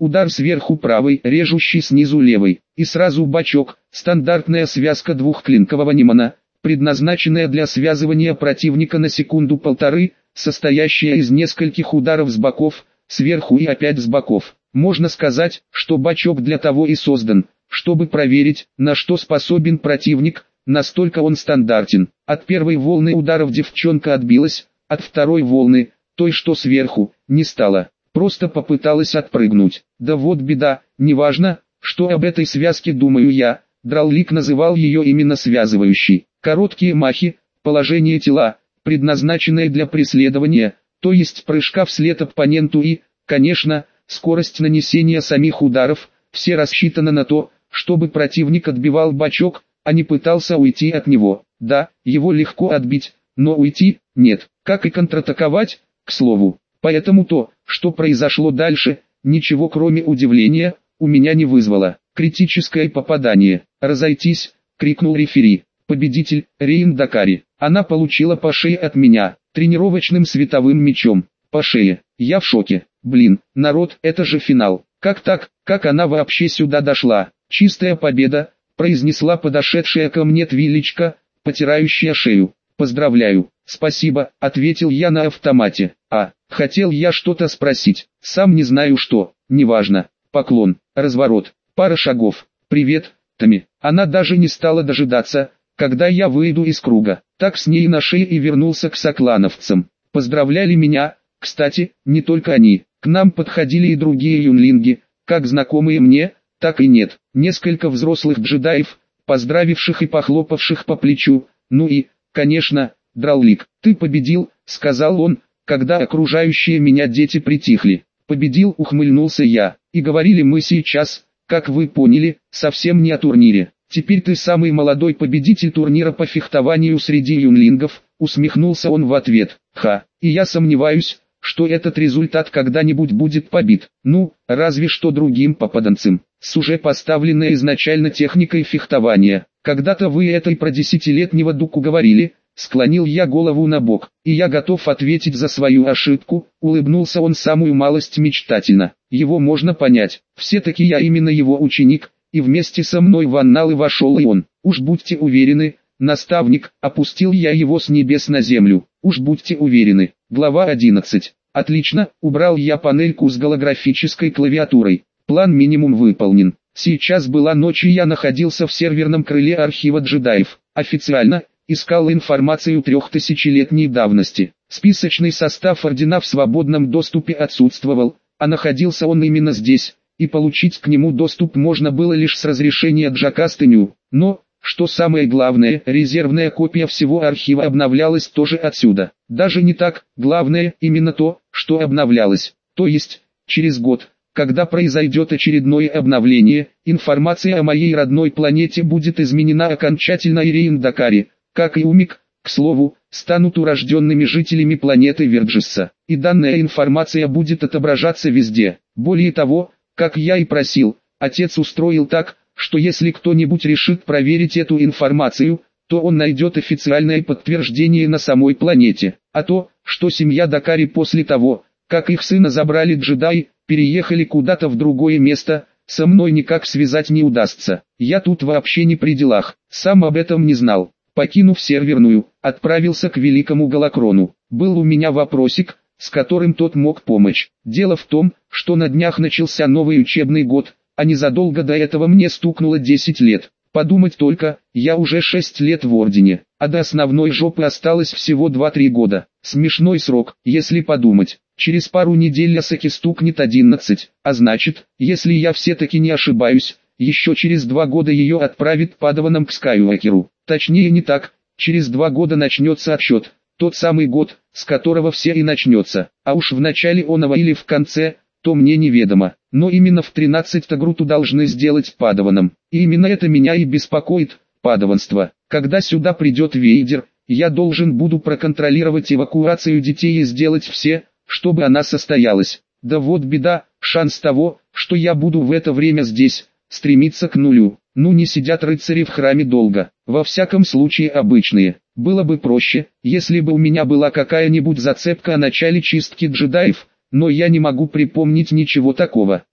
удар сверху правой, режущий снизу левой, и сразу бачок, стандартная связка двухклинкового нимана, предназначенная для связывания противника на секунду-полторы, состоящая из нескольких ударов с боков, сверху и опять с боков. Можно сказать, что бачок для того и создан, чтобы проверить, на что способен противник, настолько он стандартен. От первой волны ударов девчонка отбилась, от второй волны, той что сверху, не стала. Просто попыталась отпрыгнуть. Да вот беда, неважно, что об этой связке думаю я, Драллик называл ее именно связывающей. Короткие махи, положение тела, предназначенное для преследования, то есть прыжка вслед оппоненту и, конечно, скорость нанесения самих ударов, все рассчитано на то, чтобы противник отбивал бачок, а не пытался уйти от него. Да, его легко отбить, но уйти – нет, как и контратаковать, к слову. Поэтому то, что произошло дальше, ничего кроме удивления, у меня не вызвало. Критическое попадание. «Разойтись!» – крикнул рефери. Победитель – Рейн Дакари. Она получила по шее от меня, тренировочным световым мечом. По шее. Я в шоке. Блин, народ, это же финал. Как так, как она вообще сюда дошла? Чистая победа, произнесла подошедшая ко мне Твилечка, потирающая шею. Поздравляю. Спасибо, ответил я на автомате. Хотел я что-то спросить. Сам не знаю что. Неважно. Поклон, разворот, пара шагов. Привет, Тами. Она даже не стала дожидаться, когда я выйду из круга. Так с ней на шее и вернулся к соклановцам. Поздравляли меня, кстати, не только они. К нам подходили и другие юнлинги, как знакомые мне, так и нет. Несколько взрослых джедаев, поздравивших и похлопавших по плечу. Ну и, конечно, Драллик. Ты победил, сказал он, когда окружающие меня дети притихли. Победил, ухмыльнулся я. И говорили мы сейчас, как вы поняли, совсем не о турнире. Теперь ты самый молодой победитель турнира по фехтованию среди юнлингов, усмехнулся он в ответ. И я сомневаюсь, что этот результат когда-нибудь будет побит. Ну, разве что другим попаданцам, с уже поставленной изначально техникой фехтования. Когда-то вы этой про 10-летнего Дуку говорили, склонил я голову на бок, и я готов ответить за свою ошибку, улыбнулся он самую малость мечтательно. Его можно понять, все-таки я именно его ученик, и вместе со мной в анналы вошел и он. Уж будьте уверены, наставник, опустил я его с небес на землю. Уж будьте уверены. Глава 11. Отлично, убрал я панельку с голографической клавиатурой. План минимум выполнен. Сейчас была ночь и я находился в серверном крыле архива джедаев. Официально, искал информацию 3000-летней давности. Списочный состав ордена в свободном доступе отсутствовал, а находился он именно здесь, и получить к нему доступ можно было лишь с разрешения Джакастыню. Но, что самое главное, резервная копия всего архива обновлялась тоже отсюда. Даже не так, главное именно то, что обновлялось. То есть, через год, когда произойдет очередное обновление, информация о моей родной планете будет изменена окончательно, и Рейн Дакари, как и Умик, к слову, станут урожденными жителями планеты Верджисса. И данная информация будет отображаться везде. Более того, как я и просил, отец устроил так, что если кто-нибудь решит проверить эту информацию, то он найдет официальное подтверждение на самой планете. А то, что семья Дакари после того, как их сына забрали джедаи, переехали куда-то в другое место, со мной никак связать не удастся. Я тут вообще не при делах, сам об этом не знал. Покинув серверную, отправился к великому Голокрону. Был у меня вопросик, с которым тот мог помочь. Дело в том, что на днях начался новый учебный год, а незадолго до этого мне стукнуло 10 лет. Подумать только, я уже 6 лет в Ордене, а до основной жопы осталось всего 2-3 года. Смешной срок, если подумать. Через пару недель Асаки стукнет 11, а значит, если я все-таки не ошибаюсь, еще через 2 года ее отправит падаваном к Скайуокеру. Точнее не так, через 2 года начнется отсчет, тот самый год, с которого все и начнется. А уж в начале оного или в конце, то мне неведомо. Но именно в 13-то Груту должны сделать падаваном. И именно это меня и беспокоит, падаванство. Когда сюда придет Вейдер, я должен буду проконтролировать эвакуацию детей и сделать все, чтобы она состоялась. Да вот беда, шанс того, что я буду в это время здесь, стремится к нулю. Ну не сидят рыцари в храме долго, во всяком случае обычные. Было бы проще, если бы у меня была какая-нибудь зацепка о начале чистки джедаев, но я не могу припомнить ничего такого.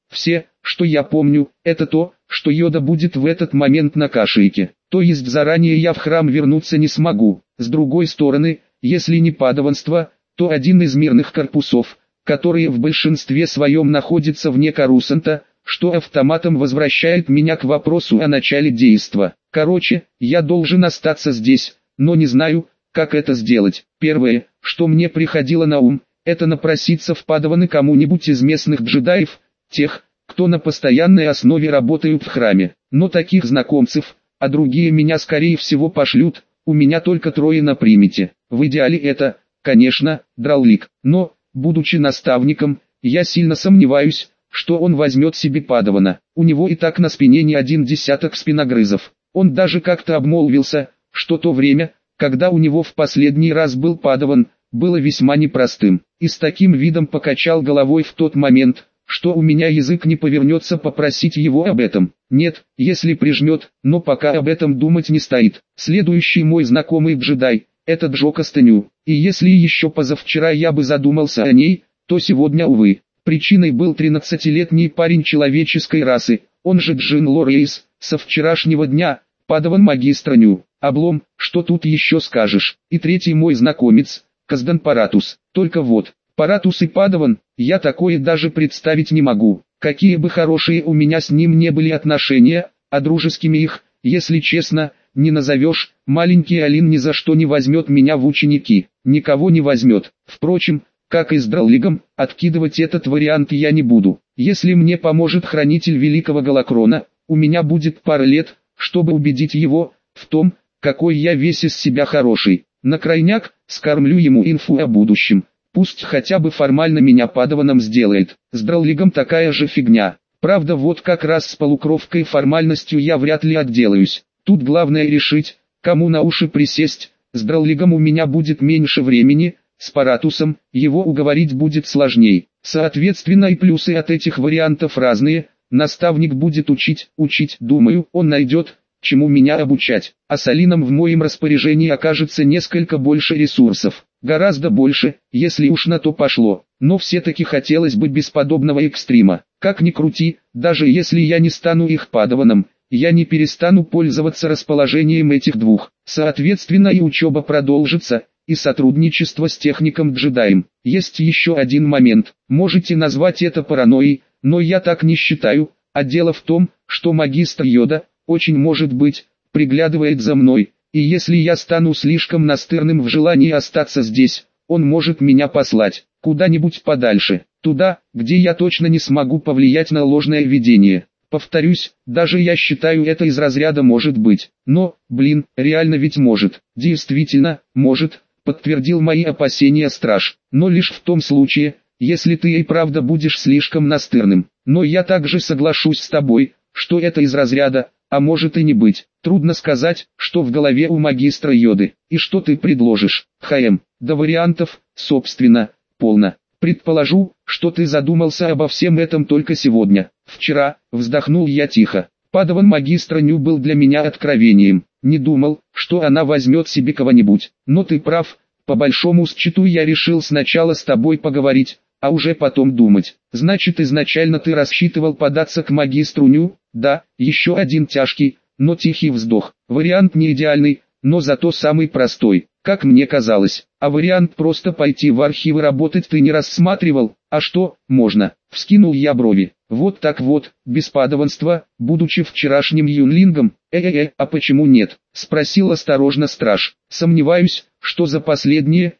Все, что я помню, это то, что Йода будет в этот момент на Кашике. То есть заранее я в храм вернуться не смогу. С другой стороны, если не падаванство, то один из мирных корпусов, которые в большинстве своем находятся вне Корусанта, что автоматом возвращает меня к вопросу о начале действа. Короче, я должен остаться здесь, но не знаю, как это сделать. Первое, что мне приходило на ум, это напроситься в падаваны кому-нибудь из местных джедаев, тех, кто на постоянной основе работают в храме. Но таких знакомцев, а другие меня скорее всего пошлют, у меня только 3 на примете. В идеале это, конечно, Драулик, но, будучи наставником, я сильно сомневаюсь, что он возьмет себе падавана. У него и так на спине не 1 десяток спиногрызов. Он даже как-то обмолвился, что то время, когда у него в последний раз был падаван, было весьма непростым. И с таким видом покачал головой в тот момент, что у меня язык не повернется попросить его об этом. Нет, если прижмет, но пока об этом думать не стоит. Следующий мой знакомый джедай, это Джо Кастаню. И если еще позавчера я бы задумался о ней, то сегодня, увы. Причиной был 13-летний парень человеческой расы, он же Джин Лорейс, со вчерашнего дня, падаван магистра Ню. Облом, что тут еще скажешь. И третий мой знакомец, Каздан Паратус. Только вот, Паратус и падаван, я такое даже представить не могу. Какие бы хорошие у меня с ним не были отношения, а дружескими их, если честно, не назовешь. Маленький Алин ни за что не возьмет меня в ученики. Никого не возьмет. Впрочем, как и с Драулигом, откидывать этот вариант я не буду. Если мне поможет хранитель Великого Галакрона, у меня будет пара лет, чтобы убедить его в том, какой я весь из себя хороший. На крайняк, скормлю ему инфу о будущем. Пусть хотя бы формально меня падаваном сделает. С Драулигом такая же фигня. Правда, вот как раз с полукровкой формальностью я вряд ли отделаюсь. Тут главное решить, кому на уши присесть. С Драулигом у меня будет меньше времени, с Паратусом его уговорить будет сложней. Соответственно и плюсы от этих вариантов разные. Наставник будет учить, думаю, он найдет, чему меня обучать. А с Алином в моем распоряжении окажется несколько больше ресурсов. Гораздо больше, если уж на то пошло. Но все-таки хотелось бы без подобного экстрима. Как ни крути, даже если я не стану их падаваном, я не перестану пользоваться расположением этих двух. Соответственно и учеба продолжится, и сотрудничество с техником-джедаем. Есть еще один момент. Можете назвать это паранойей, но я так не считаю. А дело в том, что магистр Йода, очень может быть, приглядывает за мной. И если я стану слишком настырным в желании остаться здесь, он может меня послать куда-нибудь подальше, туда, где я точно не смогу повлиять на ложное видение. Повторюсь, даже я считаю это из разряда может быть. Но, блин, реально ведь может. Действительно, может, подтвердил мои опасения страж. Но лишь в том случае, если ты и правда будешь слишком настырным. Но я также соглашусь с тобой, что это из разряда, а может и не быть. Трудно сказать, что в голове у магистра Йоды. И что ты предложишь, ХМ? Да вариантов, собственно, полно. Предположу, что ты задумался обо всем этом только сегодня. Вчера, вздохнул я тихо. Падаван магистра Ню был для меня откровением. Не думал, что она возьмет себе кого-нибудь. Но ты прав, по большому счету я решил сначала с тобой поговорить, а уже потом думать. Значит, изначально ты рассчитывал податься к магистру Ню? Да, еще один тяжкий, но тихий вздох. Вариант не идеальный, но зато самый простой, как мне казалось. А вариант просто пойти в архивы работать ты не рассматривал? А что, можно? Вскинул я брови. Вот так вот, без падаванства, будучи вчерашним юнлингом. А почему нет? Спросил осторожно страж. Сомневаюсь, что за последние,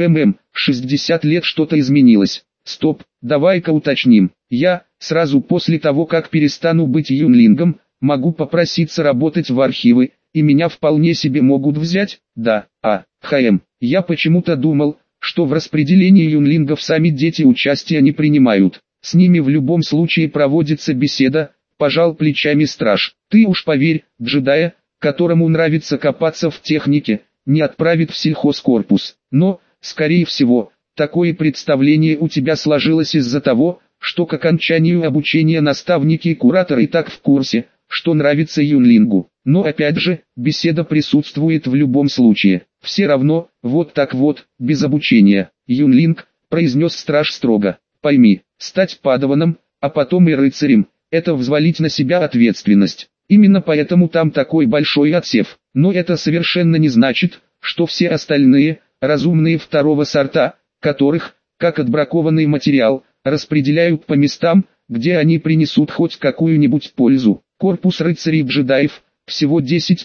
60 лет что-то изменилось. Стоп, давай-ка уточним. Я, сразу после того как перестану быть юнлингом, могу попроситься работать в архивы, и меня вполне себе могут взять? Да, ХМ. Я почему-то думал, что в распределении юнлингов сами дети участия не принимают. С ними в любом случае проводится беседа, пожал плечами страж. Ты уж поверь, джедая, которому нравится копаться в технике, не отправит в сельхозкорпус. Но, скорее всего, такое представление у тебя сложилось из-за того, что к окончанию обучения наставники и кураторы и так в курсе, что нравится юнлингу. Но опять же, беседа присутствует в любом случае. Все равно, вот так вот, без обучения. Юнлинг, произнес страж строго. Пойми, стать падаваном, а потом и рыцарем, это взвалить на себя ответственность. Именно поэтому там такой большой отсев. Но это совершенно не значит, что все остальные, разумные второго сорта, которых, как отбракованный материал, распределяют по местам, где они принесут хоть какую-нибудь пользу. Корпус рыцарей-джедаев, всего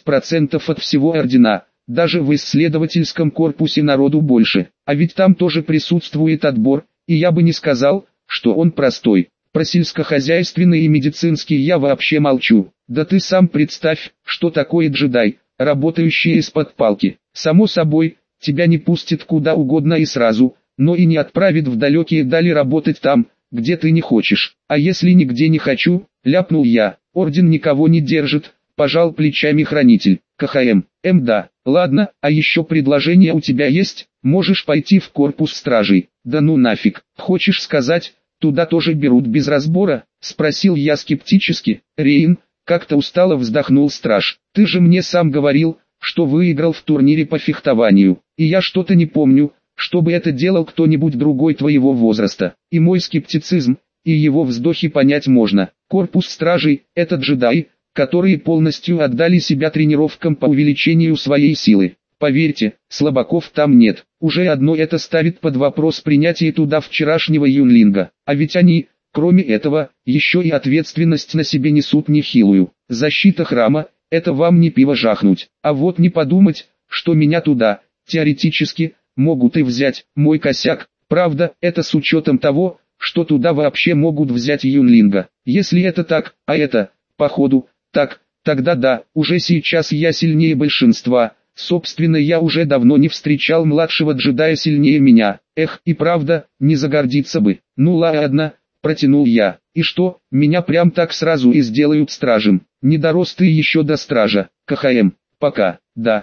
10% от всего ордена, даже в исследовательском корпусе народу больше. А ведь там тоже присутствует отбор, и я бы не сказал, что он простой. Про сельскохозяйственный и медицинский я вообще молчу. Да ты сам представь, что такое джедай, работающий из-под палки. Само собой, тебя не пустит куда угодно и сразу, но и не отправит в далекие дали работать там, где ты не хочешь. А если нигде не хочу, ляпнул я, орден никого не держит, пожал плечами хранитель. КХМ, да, ладно, а еще предложение у тебя есть, можешь пойти в корпус стражей. Да ну нафиг, хочешь сказать, туда тоже берут без разбора? Спросил я скептически. Рейн, как-то устало вздохнул страж. Ты же мне сам говорил, что выиграл в турнире по фехтованию, и я что-то не помню, чтобы это делал кто-нибудь другой твоего возраста. И мой скептицизм, и его вздохи понять можно. Корпус стражей – это джедаи, которые полностью отдали себя тренировкам по увеличению своей силы. Поверьте, слабаков там нет. Уже одно это ставит под вопрос принятие туда вчерашнего юнлинга. А ведь они, кроме этого, еще и ответственность на себе несут нехилую. Защита храма – это вам не пиво жахнуть. А вот не подумать, что меня туда, теоретически, могут и взять. Мой косяк. Правда, это с учетом того, что туда вообще могут взять юнлинга. Если это так, а это, походу, так, тогда да, уже сейчас я сильнее большинства. Собственно, я уже давно не встречал младшего джедая сильнее меня. Эх, и правда, не загордиться бы. Ну ладно, протянул я. И что, меня прям так сразу и сделают стражем? Не дорос ты еще до стража. КХМ, пока, да.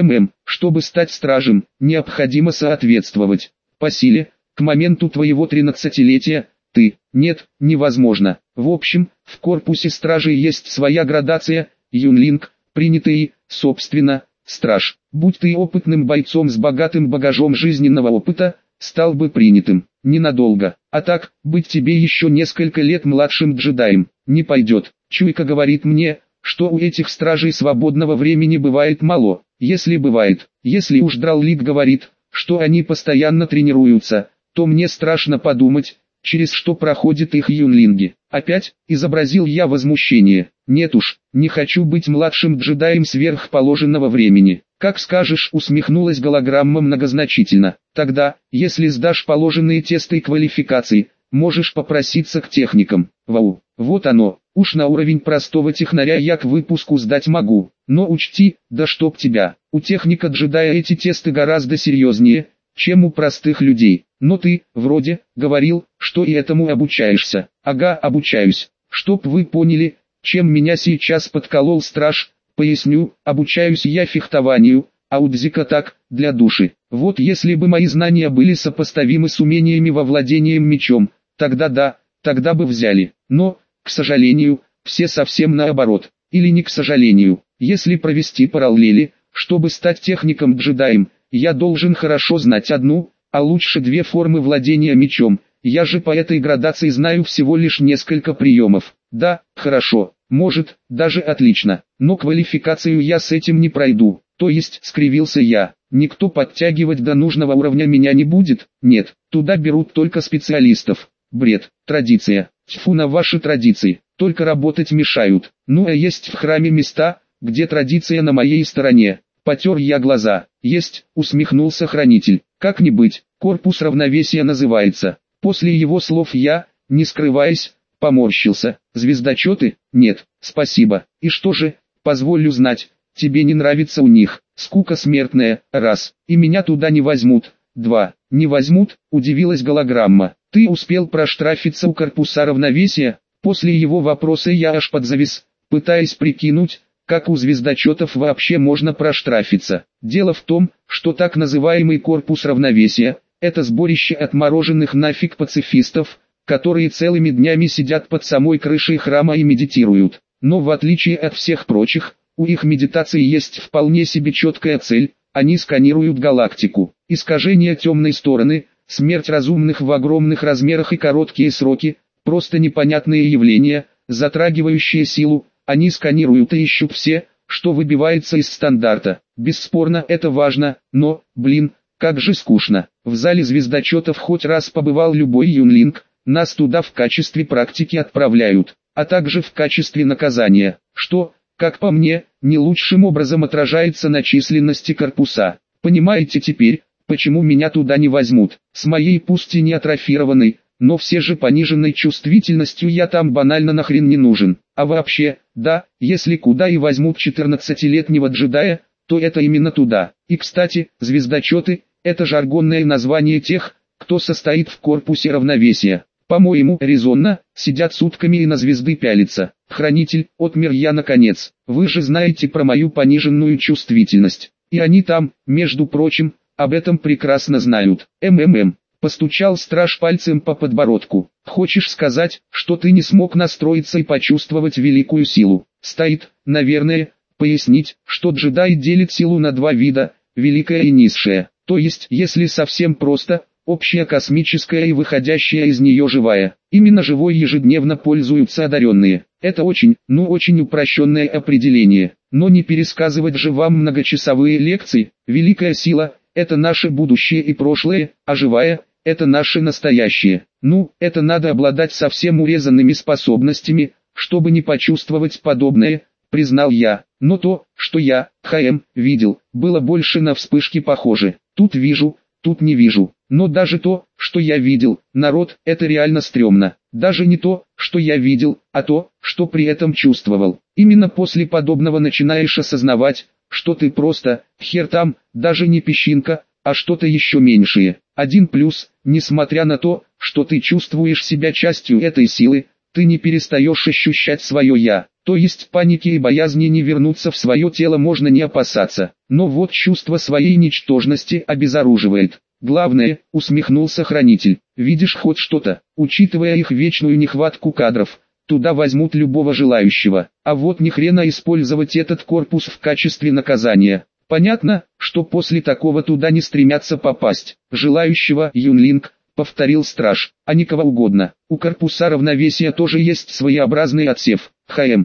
Чтобы стать стражем, необходимо соответствовать. По силе, к моменту твоего 13-летия, ты, нет, невозможно. В общем, в корпусе стражей есть своя градация, юнлинг, принятый, собственно, страж. Будь ты опытным бойцом с богатым багажом жизненного опыта, стал бы принятым, ненадолго. А так, быть тебе еще несколько лет младшим джедаем, не пойдет. Чуйка говорит мне, что у этих стражей свободного времени бывает мало. Если бывает, если уж Драллик говорит, что они постоянно тренируются, то мне страшно подумать, через что проходят их юнлинги. Опять, изобразил я возмущение. Нет уж, не хочу быть младшим джедаем сверх положенного времени. Как скажешь, усмехнулась голограмма многозначительно. Тогда, если сдашь положенные тесты и квалификации, можешь попроситься к техникам. Вау, вот оно, уж на уровень простого технаря я к выпуску сдать могу. Но учти, да чтоб тебя, у техника джедая эти тесты гораздо серьезнее, чем у простых людей. Но ты, вроде, говорил, что и этому обучаешься. Ага, обучаюсь. Чтоб вы поняли, чем меня сейчас подколол страж, поясню, обучаюсь я фехтованию, а у Дзика так, для души. Вот если бы мои знания были сопоставимы с умениями во владением мечом, тогда да, тогда бы взяли. Но, к сожалению, все совсем наоборот. Или не к сожалению, если провести параллели, чтобы стать техником-джедаем, я должен хорошо знать одну, а лучше две формы владения мечом. Я же по этой градации знаю всего лишь несколько приемов. Да, хорошо, может, даже отлично, но квалификацию я с этим не пройду. То есть, скривился я, никто подтягивать до нужного уровня меня не будет? Нет, туда берут только специалистов. Бред, традиция. Тьфу на ваши традиции, только работать мешают. Ну а есть в храме места, где традиция на моей стороне. Потер я глаза. Есть, усмехнулся хранитель. Как не быть, корпус равновесия называется. После его слов я, не скрываясь, поморщился. Звездочеты? Нет, спасибо. И что же, позволю знать, тебе не нравится у них. Скука смертная, раз. И меня туда не возьмут. Два. Не возьмут, удивилась голограмма. Ты успел проштрафиться у корпуса равновесия? После его вопроса я аж подзавис, пытаясь прикинуть, как у звездочетов вообще можно проштрафиться. Дело в том, что так называемый корпус равновесия – это сборище отмороженных нафиг пацифистов, которые целыми днями сидят под самой крышей храма и медитируют. Но в отличие от всех прочих, у их медитации есть вполне себе четкая цель – они сканируют галактику. Искажение темной стороны, смерть разумных в огромных размерах и короткие сроки, просто непонятные явления, затрагивающие силу, они сканируют и ищут все, что выбивается из стандарта. Бесспорно это важно, но, как же скучно. В зале звездочетов хоть раз побывал любой юнлинг, нас туда в качестве практики отправляют, а также в качестве наказания, что, как по мне, не лучшим образом отражается на численности корпуса. Понимаете теперь, почему меня туда не возьмут? С моей пусть и не атрофированной, но все же пониженной чувствительностью я там банально нахрен не нужен. А вообще, да, если куда и возьмут 14-летнего джедая, то это именно туда. И кстати, звездочеты – это жаргонное название тех, кто состоит в корпусе равновесия. По-моему, резонно, сидят сутками и на звезды пялятся. Хранитель, отмер я наконец. Вы же знаете про мою пониженную чувствительность. И они там, между прочим, об этом прекрасно знают. Постучал страж пальцем по подбородку. Хочешь сказать, что ты не смог настроиться и почувствовать великую силу? Стоит, наверное, пояснить, что джедай делит силу на два вида, великая и низшая. То есть, если совсем просто, общая космическая и выходящая из нее живая. Именно живой ежедневно пользуются одаренные. Это очень упрощенное определение. Но не пересказывать же вам многочасовые лекции. Великая сила – это наше будущее и прошлое, а живая – это наше настоящее. Это надо обладать совсем урезанными способностями, чтобы не почувствовать подобное, признал я. Но то, что я, видел, было больше на вспышки похоже. Тут вижу, тут не вижу. Но даже то, что я видел, народ, это реально стрёмно. Даже не то, что я видел, а то, что при этом чувствовал. Именно после подобного начинаешь осознавать, что ты просто, хер там, даже не песчинка, а что-то еще меньшее. Один плюс, несмотря на то, что ты чувствуешь себя частью этой силы, ты не перестаешь ощущать свое «я». То есть паники и боязни не вернуться в свое тело можно не опасаться. Но вот чувство своей ничтожности обезоруживает. Главное, усмехнулся хранитель, видишь хоть что-то, учитывая их вечную нехватку кадров, туда возьмут любого желающего. А вот ни хрена использовать этот корпус в качестве наказания. Понятно, что после такого туда не стремятся попасть. Желающего, юнлинг, повторил страж, а не кого угодно. У корпуса равновесия тоже есть своеобразный отсев.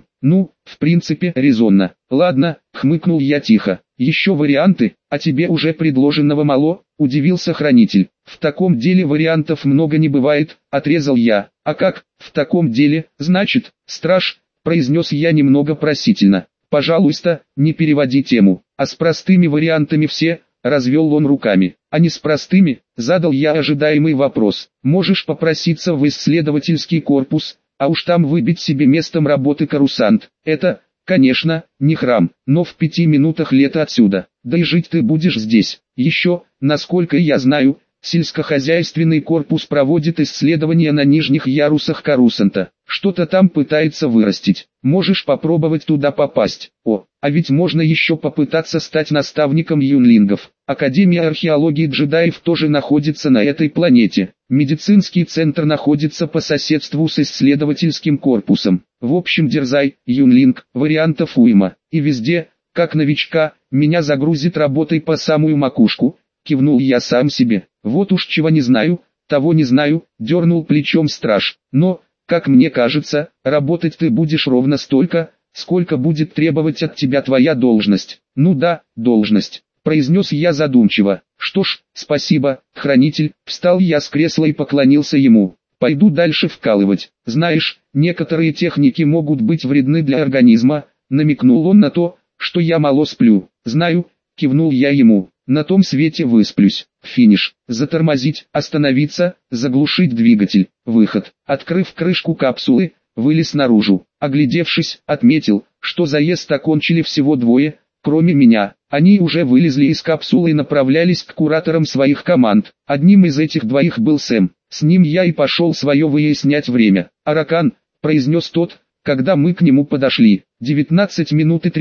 В принципе, резонно. Ладно, хмыкнул я тихо. Еще варианты, а тебе уже предложенного мало, удивился хранитель. В таком деле вариантов много не бывает, отрезал я. А как, в таком деле, значит, страж, произнес я немного просительно. Пожалуйста, не переводи тему, а с простыми вариантами все, развел он руками. А не с простыми, задал я ожидаемый вопрос. Можешь попроситься в исследовательский корпус, а уж там выбить себе местом работы карусант. Это, конечно, не храм, но в 5 минутах лета отсюда. Да и жить ты будешь здесь. Еще, насколько я знаю, сельскохозяйственный корпус проводит исследования на нижних ярусах карусанта. Что-то там пытается вырастить. Можешь попробовать туда попасть. А ведь можно еще попытаться стать наставником юнлингов. Академия археологии джедаев тоже находится на этой планете. Медицинский центр находится по соседству с исследовательским корпусом. В общем, дерзай, юнлинг, вариантов уйма. И везде, как новичка, меня загрузит работой по самую макушку. Кивнул я сам себе. Вот уж чего не знаю, того не знаю, дернул плечом страж. Но, как мне кажется, работать ты будешь ровно столько, сколько будет требовать от тебя твоя должность. Должность, произнес я задумчиво. Что ж, спасибо, хранитель. Встал я с кресла и поклонился ему. Пойду дальше вкалывать. Знаешь, некоторые техники могут быть вредны для организма, намекнул он на то, что я мало сплю. Знаю, кивнул я ему. На том свете высплюсь. Финиш. Затормозить, остановиться, заглушить двигатель. Выход. Открыв крышку капсулы, вылез наружу. Оглядевшись, отметил, что заезд окончили всего двое, кроме меня. Они уже вылезли из капсулы и направлялись к кураторам своих команд. Одним из этих двоих был Сэм. С ним я и пошел свое выяснять время. «Аракан», произнес тот, когда мы к нему подошли. 19 минут и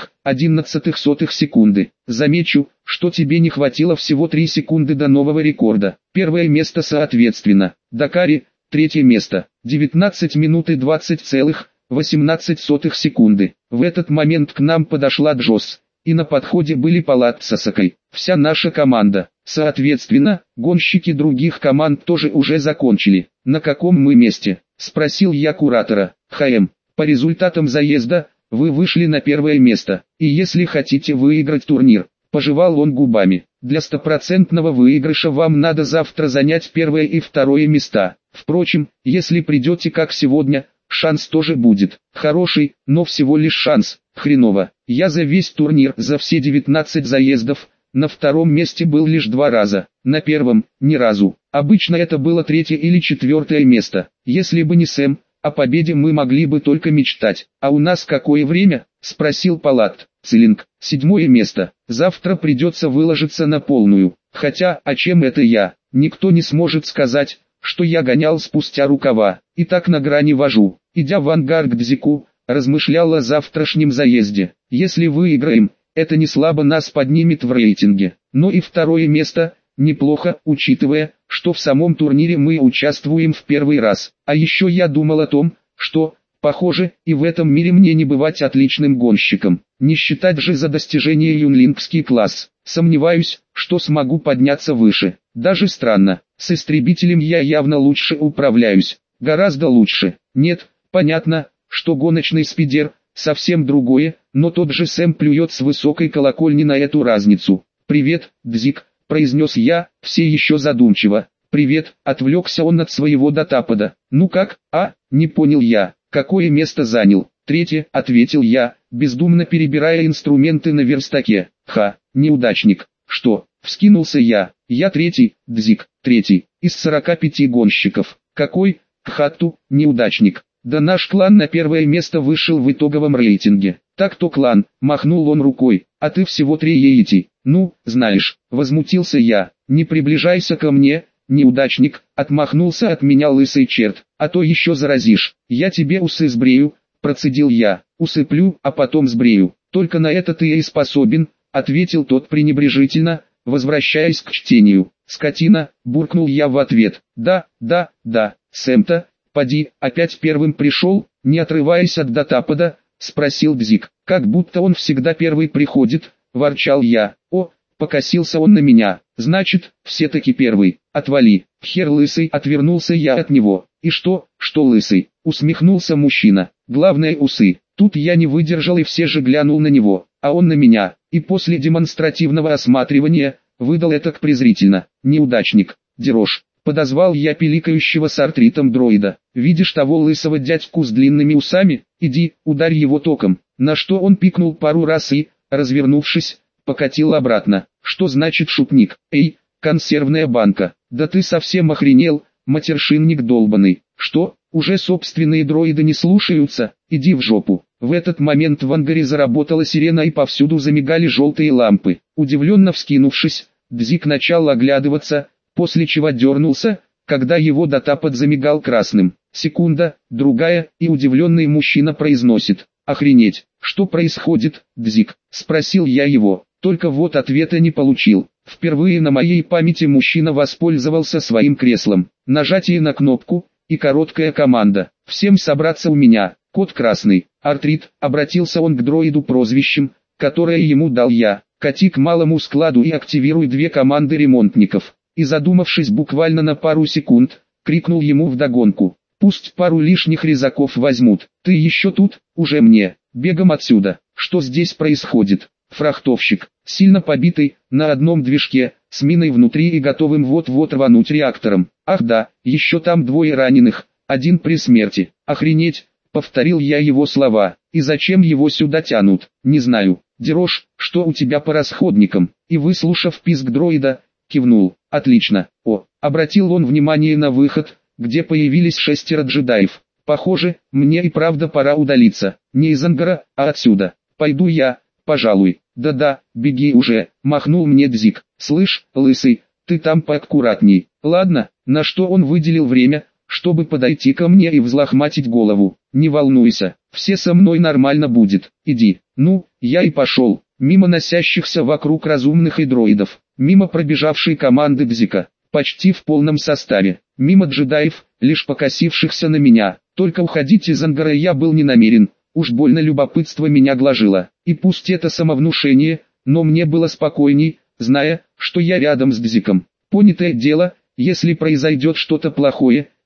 3,11 секунды. Замечу, что тебе не хватило всего 3 секунды до нового рекорда. Первое место соответственно. Дакари, третье место. 19 минут и 20,18 секунды. В этот момент к нам подошла Джосс. И на подходе были Палат с Сасакой. Вся наша команда. Соответственно, гонщики других команд тоже уже закончили. На каком мы месте? спросил я куратора. По результатам заезда, вы вышли на первое место, и если хотите выиграть турнир, пожевал он губами, для стопроцентного выигрыша вам надо завтра занять первое и второе места. Впрочем, если придете как сегодня, шанс тоже будет. Хороший, но всего лишь шанс. Хреново. Я за весь турнир, за все 19 заездов, на втором месте был лишь 2 раза, на первом – ни разу. Обычно это было 3-е или 4-е место. Если бы не Сэм, о победе мы могли бы только мечтать. А у нас какое время? Спросил Палат. Цилинг, 7-е место. Завтра придется выложиться на полную. Хотя, а чем это я? Никто не сможет сказать, что я гонял спустя рукава. И так на грани вожу. Идя в ангар к Дзику, размышлял о завтрашнем заезде. Если выиграем, это не слабо нас поднимет в рейтинге. Но и 2-е место неплохо, учитывая, что в самом турнире мы участвуем в первый раз. А еще я думал о том, что, похоже, и в этом мире мне не бывать отличным гонщиком. Не считать же за достижение юнлингский класс. Сомневаюсь, что смогу подняться выше. Даже странно, с истребителем я явно лучше управляюсь. Гораздо лучше. Нет, понятно, что гоночный спидер – совсем другое, но тот же Сэм плюет с высокой колокольни на эту разницу. «Привет, Дзик», – произнес я, все еще задумчиво. «Привет», – отвлекся он от своего датапада. «Ну как, не понял я, какое место занял?» «3-е», – ответил я, бездумно перебирая инструменты на верстаке. Неудачник. «Что?» – вскинулся я. «Я 3-й, Дзик, 3-й, из 45 гонщиков». «Какой?» «Кхатту, неудачник». «Да наш клан на первое место вышел в итоговом рейтинге». «Так-то клан», – махнул он рукой, – «а ты всего 3-й. «Ну, знаешь», – возмутился я, – «не приближайся ко мне, неудачник», – отмахнулся от меня лысый черт, – «а то еще заразишь». «Я тебе усы сбрею», – процедил я, – «усыплю, а потом сбрею». «Только на это ты и способен», – ответил тот пренебрежительно, возвращаясь к чтению. «Скотина», – буркнул я в ответ. «Да, Сэм-то, поди, опять первым пришел», – не отрываясь от датапада, спросил Дзик. «Как будто он всегда первый приходит», – ворчал я. Покосился он на меня. «Значит, все-таки первый. Отвали». «Хер лысый», – отвернулся я от него. «И что лысый?» – усмехнулся мужчина. «Главное усы». Тут я не выдержал и все же глянул на него, а он на меня, и после демонстративного осматривания, выдал это презрительно. «Неудачник, дерож». Подозвал я пиликающего с артритом дроида. «Видишь того лысого дядьку с длинными усами? Иди, ударь его током». На что он пикнул пару раз и, развернувшись, покатил обратно. «Что значит шутник? Эй, консервная банка, да ты совсем охренел, матершинник долбаный. Что, уже собственные дроиды не слушаются? Иди в жопу». В этот момент в ангаре заработала сирена и повсюду замигали желтые лампы. Удивленно вскинувшись, Дзик начал оглядываться, после чего дернулся, когда его датапад замигал красным. Секунда, другая, и удивленный мужчина произносит: «Охренеть, что происходит, Дзик?» – спросил я его, только вот ответа не получил. Впервые на моей памяти мужчина воспользовался своим креслом. Нажатие на кнопку, и короткая команда: «Всем собраться у меня». Код красный. «Артрит», обратился он к дроиду прозвищем, которое ему дал я. «Кати к малому складу и активируй 2 команды ремонтников». И задумавшись буквально на пару секунд, крикнул ему вдогонку: «Пусть пару лишних резаков возьмут. Ты еще тут? Уже мне. Бегом отсюда». Что здесь происходит? Фрахтовщик, сильно побитый, на одном движке, с миной внутри и готовым вот-вот рвануть реактором. Ах да, еще там 2 раненых, 1 при смерти. Охренеть, повторил я его слова. И зачем его сюда тянут? Не знаю. Дерож, что у тебя по расходникам? И выслушав писк дроида, кивнул. Отлично. Обратил он внимание на выход, где появились 6 джедаев. Похоже, мне и правда пора удалиться. Не из ангара, а отсюда. Пойду я, пожалуй. Да-да, беги уже, махнул мне Дзик. Слышь, лысый, ты там поаккуратней. Ладно, на что он выделил время, чтобы подойти ко мне и взлохматить голову. Не волнуйся, все со мной нормально будет. Иди. Ну, я и пошел. Мимо носящихся вокруг разумных и дроидов. Мимо пробежавшей команды Дзика, почти в полном составе. Мимо джедаев, лишь покосившихся на меня. Только уходить из ангара я был не намерен. Уж больно любопытство меня гложило. И пусть это самовнушение, но мне было спокойней, зная, что я рядом с Дзиком. Понятое дело, если произойдет что-то плохое,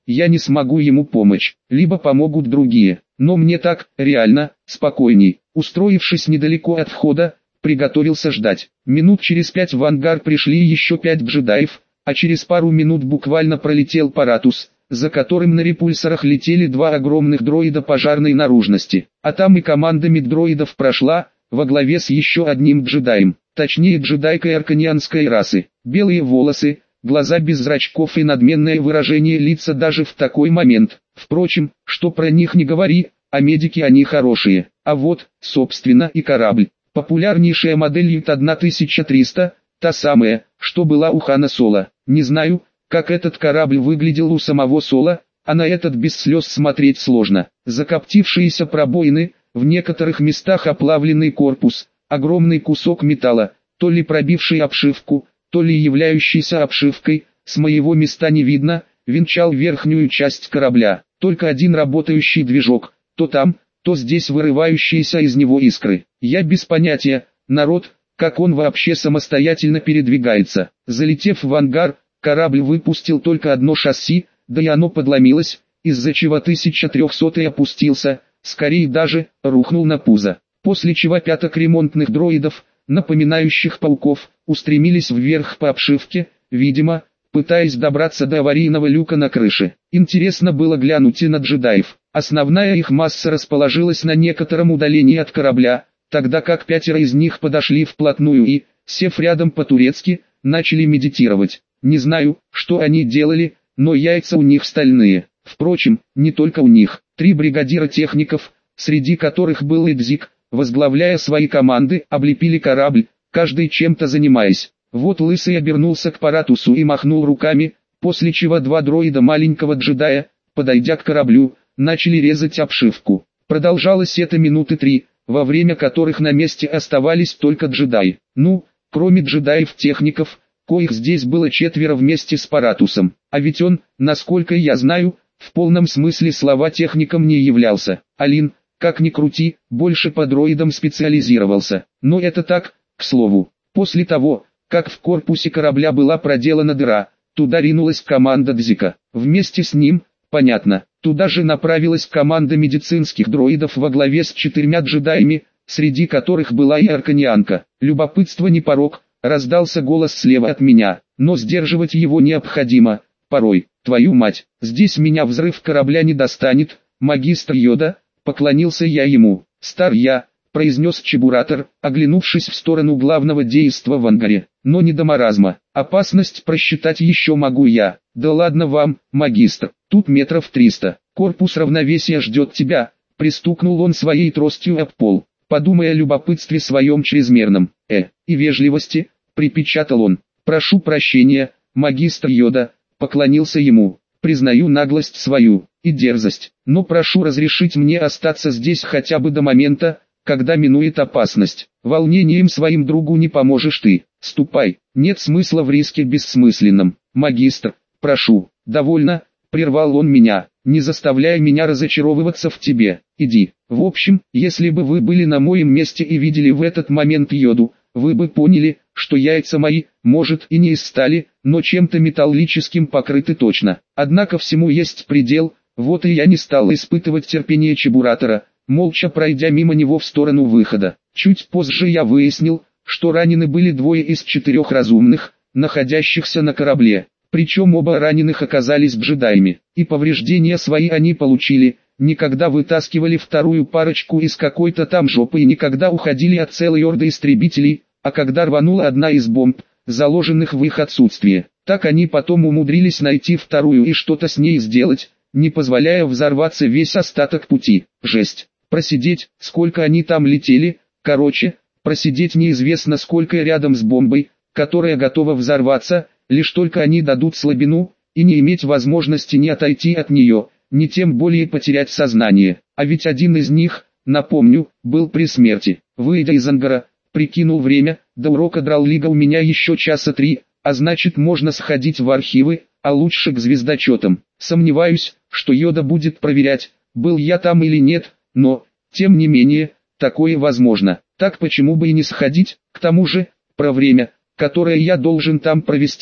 я не смогу ему помочь, либо помогут другие. Но мне так, реально, спокойней. Устроившись недалеко от входа, приготовился ждать. Минут через 5 в ангар пришли еще 5 джедаев, а через пару минут буквально пролетел Паратус, за которым на репульсорах летели 2 огромных дроида пожарной наружности. А там и команда миддроидов прошла, во главе с еще одним джедаем, точнее джедайкой арканианской расы. Белые волосы, глаза без зрачков и надменное выражение лица даже в такой момент. Впрочем, что про них не говори, а медики они хорошие. А вот, собственно, и корабль. Популярнейшая модель Ют-1300, та самая, что была у Хана Соло. Не знаю, как этот корабль выглядел у самого Соло, а на этот без слез смотреть сложно. Закоптившиеся пробоины, в некоторых местах оплавленный корпус, огромный кусок металла, то ли пробивший обшивку, то ли являющийся обшивкой, с моего места не видно, венчал верхнюю часть корабля. Только один работающий движок, то там, то здесь вырывающиеся из него искры. Я без понятия, народ, как он вообще самостоятельно передвигается. Залетев в ангар, корабль выпустил только одно шасси, да и оно подломилось, из-за чего 1300 опустился, скорее даже, рухнул на пузо. После чего пяток ремонтных дроидов, напоминающих пауков, устремились вверх по обшивке, видимо, пытаясь добраться до аварийного люка на крыше. Интересно было глянуть и на джедаев. Основная их масса расположилась на некотором удалении от корабля, тогда как 5 из них подошли вплотную и, сев рядом по-турецки, начали медитировать. Не знаю, что они делали, но яйца у них стальные. Впрочем, не только у них. 3 бригадира техников, среди которых был Эдзик, возглавляя свои команды, облепили корабль, каждый чем-то занимаясь. Вот Лысый обернулся к Паратусу и махнул руками, после чего 2 дроида маленького джедая, подойдя к кораблю, начали резать обшивку. Продолжалось это минуты 3, во время которых на месте оставались только джедаи. Ну, кроме джедаев-техников, коих здесь было 4 вместе с Паратусом. А ведь он, насколько я знаю, в полном смысле слова техником не являлся. Алин, как ни крути, больше по дроидам специализировался. Но это так, к слову. После того, как в корпусе корабля была проделана дыра, туда ринулась команда Дзика. Вместе с ним, понятно, туда же направилась команда медицинских дроидов во главе с 4 джедаями, среди которых была и арканианка. Любопытство не порок, раздался голос слева от меня, но сдерживать его необходимо, порой. Твою мать, здесь меня взрыв корабля не достанет, магистр Йода, поклонился я ему. Стар я, произнес Чебуратор, оглянувшись в сторону главного действа в ангаре. Но не до маразма. Опасность просчитать еще могу я. Да ладно вам, магистр, тут метров 300. Корпус равновесия ждет тебя. Пристукнул он своей тростью об пол, подумая о любопытстве своем чрезмерном. И вежливости, припечатал он. Прошу прощения, магистр Йода, поклонился ему. Признаю наглость свою и дерзость, но прошу разрешить мне остаться здесь хотя бы до момента, когда минует опасность. Волнением своим другу не поможешь ты. Ступай, нет смысла в риске бессмысленном. Магистр, прошу, довольно, прервал он меня, не заставляй меня разочаровываться в тебе. Иди. В общем, если бы вы были на моем месте и видели в этот момент Йоду, вы бы поняли, что яйца мои, может и не из стали, но чем-то металлическим покрыты точно. Однако всему есть предел, вот и я не стал испытывать терпение Чебуратора, молча пройдя мимо него в сторону выхода. Чуть позже я выяснил, что ранены были 2 из 4 разумных, находящихся на корабле. Причем оба раненых оказались джедаями, и повреждения свои они получили, никогда вытаскивали вторую парочку из какой-то там жопы и никогда уходили от целой орды истребителей, а когда рванула одна из бомб, заложенных в их отсутствие, так они потом умудрились найти вторую и что-то с ней сделать, не позволяя взорваться весь остаток пути. Жесть. Просидеть, сколько они там летели, короче, просидеть неизвестно сколько рядом с бомбой, которая готова взорваться, лишь только они дадут слабину, и не иметь возможности ни отойти от нее, ни тем более потерять сознание. А ведь один из них, напомню, был при смерти. Выйдя из ангара, прикинул время, до урока драллига у меня еще часа 3, а значит можно сходить в архивы, а лучше к звездочетам. Сомневаюсь, что Йода будет проверять, был я там или нет, но, тем не менее, такое возможно. Так почему бы и не сходить? К тому же, про время, которое я должен там провести,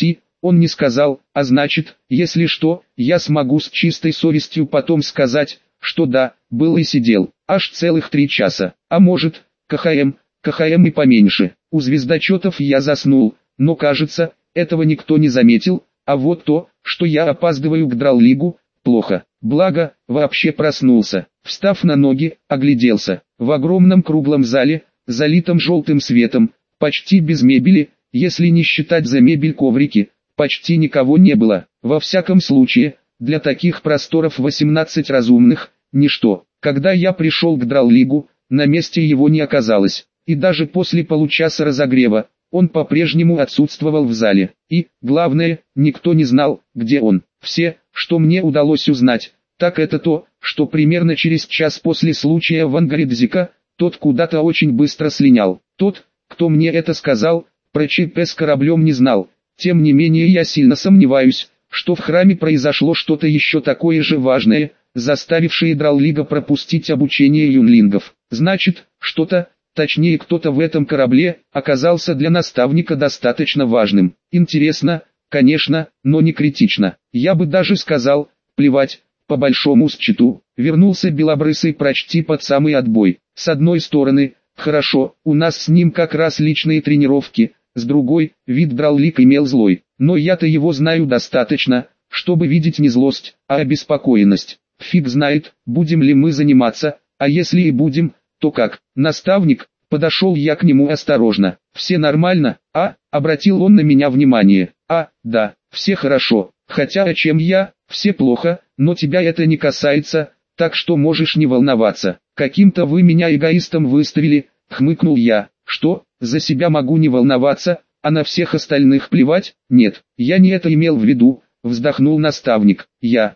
он не сказал, а значит, если что, я смогу с чистой совестью потом сказать, что да, был и сидел, аж целых 3 часа, а может, КХМ и поменьше. У звездочетов я заснул, но кажется, этого никто не заметил, а вот то, что я опаздываю к драллигу, плохо. Благо, вообще проснулся. Встав на ноги, огляделся. В огромном круглом зале, залитом желтым светом, почти без мебели, если не считать за мебель коврики, почти никого не было. Во всяком случае, для таких просторов 18 разумных, ничто. Когда я пришел к драллигу, на месте его не оказалось. И даже после получаса разогрева, он по-прежнему отсутствовал в зале. И, главное, никто не знал, где он. Все, что мне удалось узнать, так это то, что примерно через час после случая в ангаре Дзика, тот куда-то очень быстро слинял. Тот, кто мне это сказал, про ЧП с кораблем не знал. Тем не менее я сильно сомневаюсь, что в храме произошло что-то еще такое же важное, заставившее драллига пропустить обучение юнлингов. Значит, что-то, точнее кто-то в этом корабле, оказался для наставника достаточно важным. Интересно, конечно, но не критично. Я бы даже сказал, плевать, по большому счету. Вернулся белобрысый почти под самый отбой. С одной стороны, хорошо, у нас с ним как раз личные тренировки, с другой, вид драллиг имел злой. Но я-то его знаю достаточно, чтобы видеть не злость, а обеспокоенность. Фиг знает, будем ли мы заниматься, а если и будем, то как? Наставник, подошел я к нему осторожно. Все нормально, а? Обратил он на меня внимание. А, да, все хорошо, хотя о чем я, все плохо, но тебя это не касается, так что можешь не волноваться. Каким-то вы меня эгоистом выставили, хмыкнул я. Что, за себя могу не волноваться, а на всех остальных плевать? Нет, я не это имел в виду, вздохнул наставник.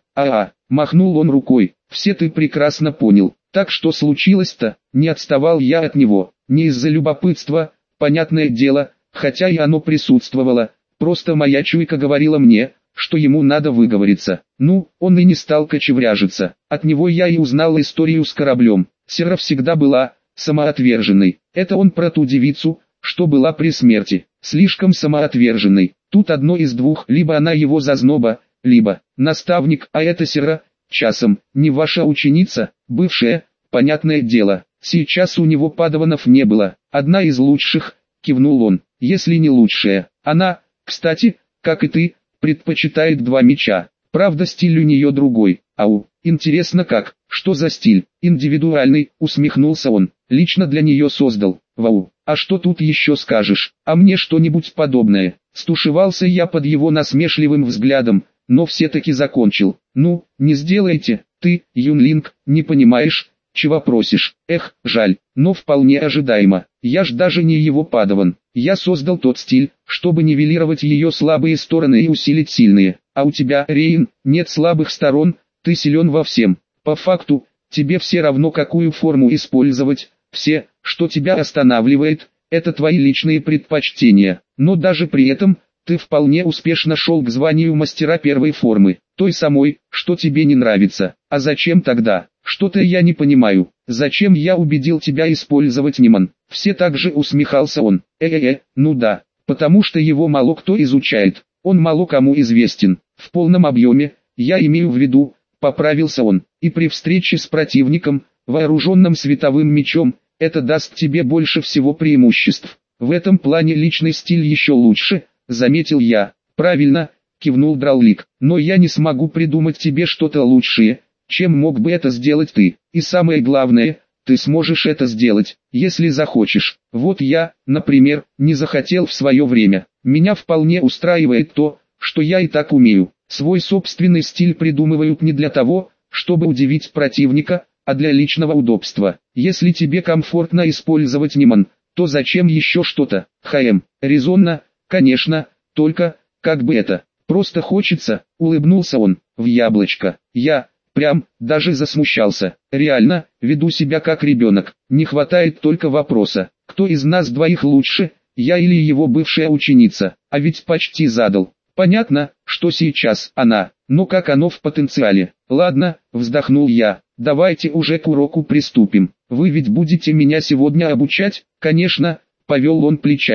Махнул он рукой. Все ты прекрасно понял. Так что случилось-то? Не отставал я от него, не из-за любопытства, понятное дело, хотя и оно присутствовало, просто моя чуйка говорила мне, что ему надо выговориться. Ну, он и не стал кочевряжиться. От него я и узнал историю с кораблем. Сера всегда была самоотверженной. Это он про ту девицу, что была при смерти. Слишком самоотверженной. Тут одно из двух: либо она его зазноба, либо наставник, а это Сера, часом, не ваша ученица, бывшая, понятное дело. Сейчас у него падаванов не было. Одна из лучших, кивнул он, если не лучшая. Она, кстати, как и ты, предпочитает 2 меча. Правда, стиль у нее другой. Ау, интересно как, что за стиль? Индивидуальный, усмехнулся он. Лично для нее создал. Вау, а что тут еще скажешь? А мне что-нибудь подобное? Стушевался я под его насмешливым взглядом, но все-таки закончил. Ну, не сделайте, ты, юнлинг, не понимаешь, чего просишь. Эх, жаль, но вполне ожидаемо. Я ж даже не его падаван. Я создал тот стиль, чтобы нивелировать ее слабые стороны и усилить сильные. А у тебя, Рейн, нет слабых сторон, ты силен во всем. По факту, тебе все равно какую форму использовать. Все, что тебя останавливает, это твои личные предпочтения. Но даже при этом, ты вполне успешно шел к званию мастера первой формы, той самой, что тебе не нравится. А зачем тогда? Что-то я не понимаю. Зачем я убедил тебя использовать Ниман? Все так же усмехался он. Ну да, потому что его мало кто изучает. Он мало кому известен. В полном объеме, я имею в виду, поправился он. И при встрече с противником, вооруженным световым мечом, это даст тебе больше всего преимуществ. В этом плане личный стиль еще лучше, заметил я. Правильно, кивнул драллиг. Но я не смогу придумать тебе что-то лучшее, чем мог бы это сделать ты. И самое главное, ты сможешь это сделать, если захочешь. Вот я, например, не захотел в свое время. Меня вполне устраивает то, что я и так умею. Свой собственный стиль придумывают не для того, чтобы удивить противника, а для личного удобства. Если тебе комфортно использовать Ниман, то зачем еще что-то? Резонно, конечно, только, как бы это, просто хочется, улыбнулся он, в яблочко. Я, прям, даже засмущался. Реально, веду себя как ребенок. Не хватает только вопроса, кто из нас двоих лучше, я или его бывшая ученица, а ведь почти задал. Понятно, что сейчас она, но как оно в потенциале. Ладно, вздохнул я, давайте уже к уроку приступим. Вы ведь будете меня сегодня обучать? Конечно, повел он плечами.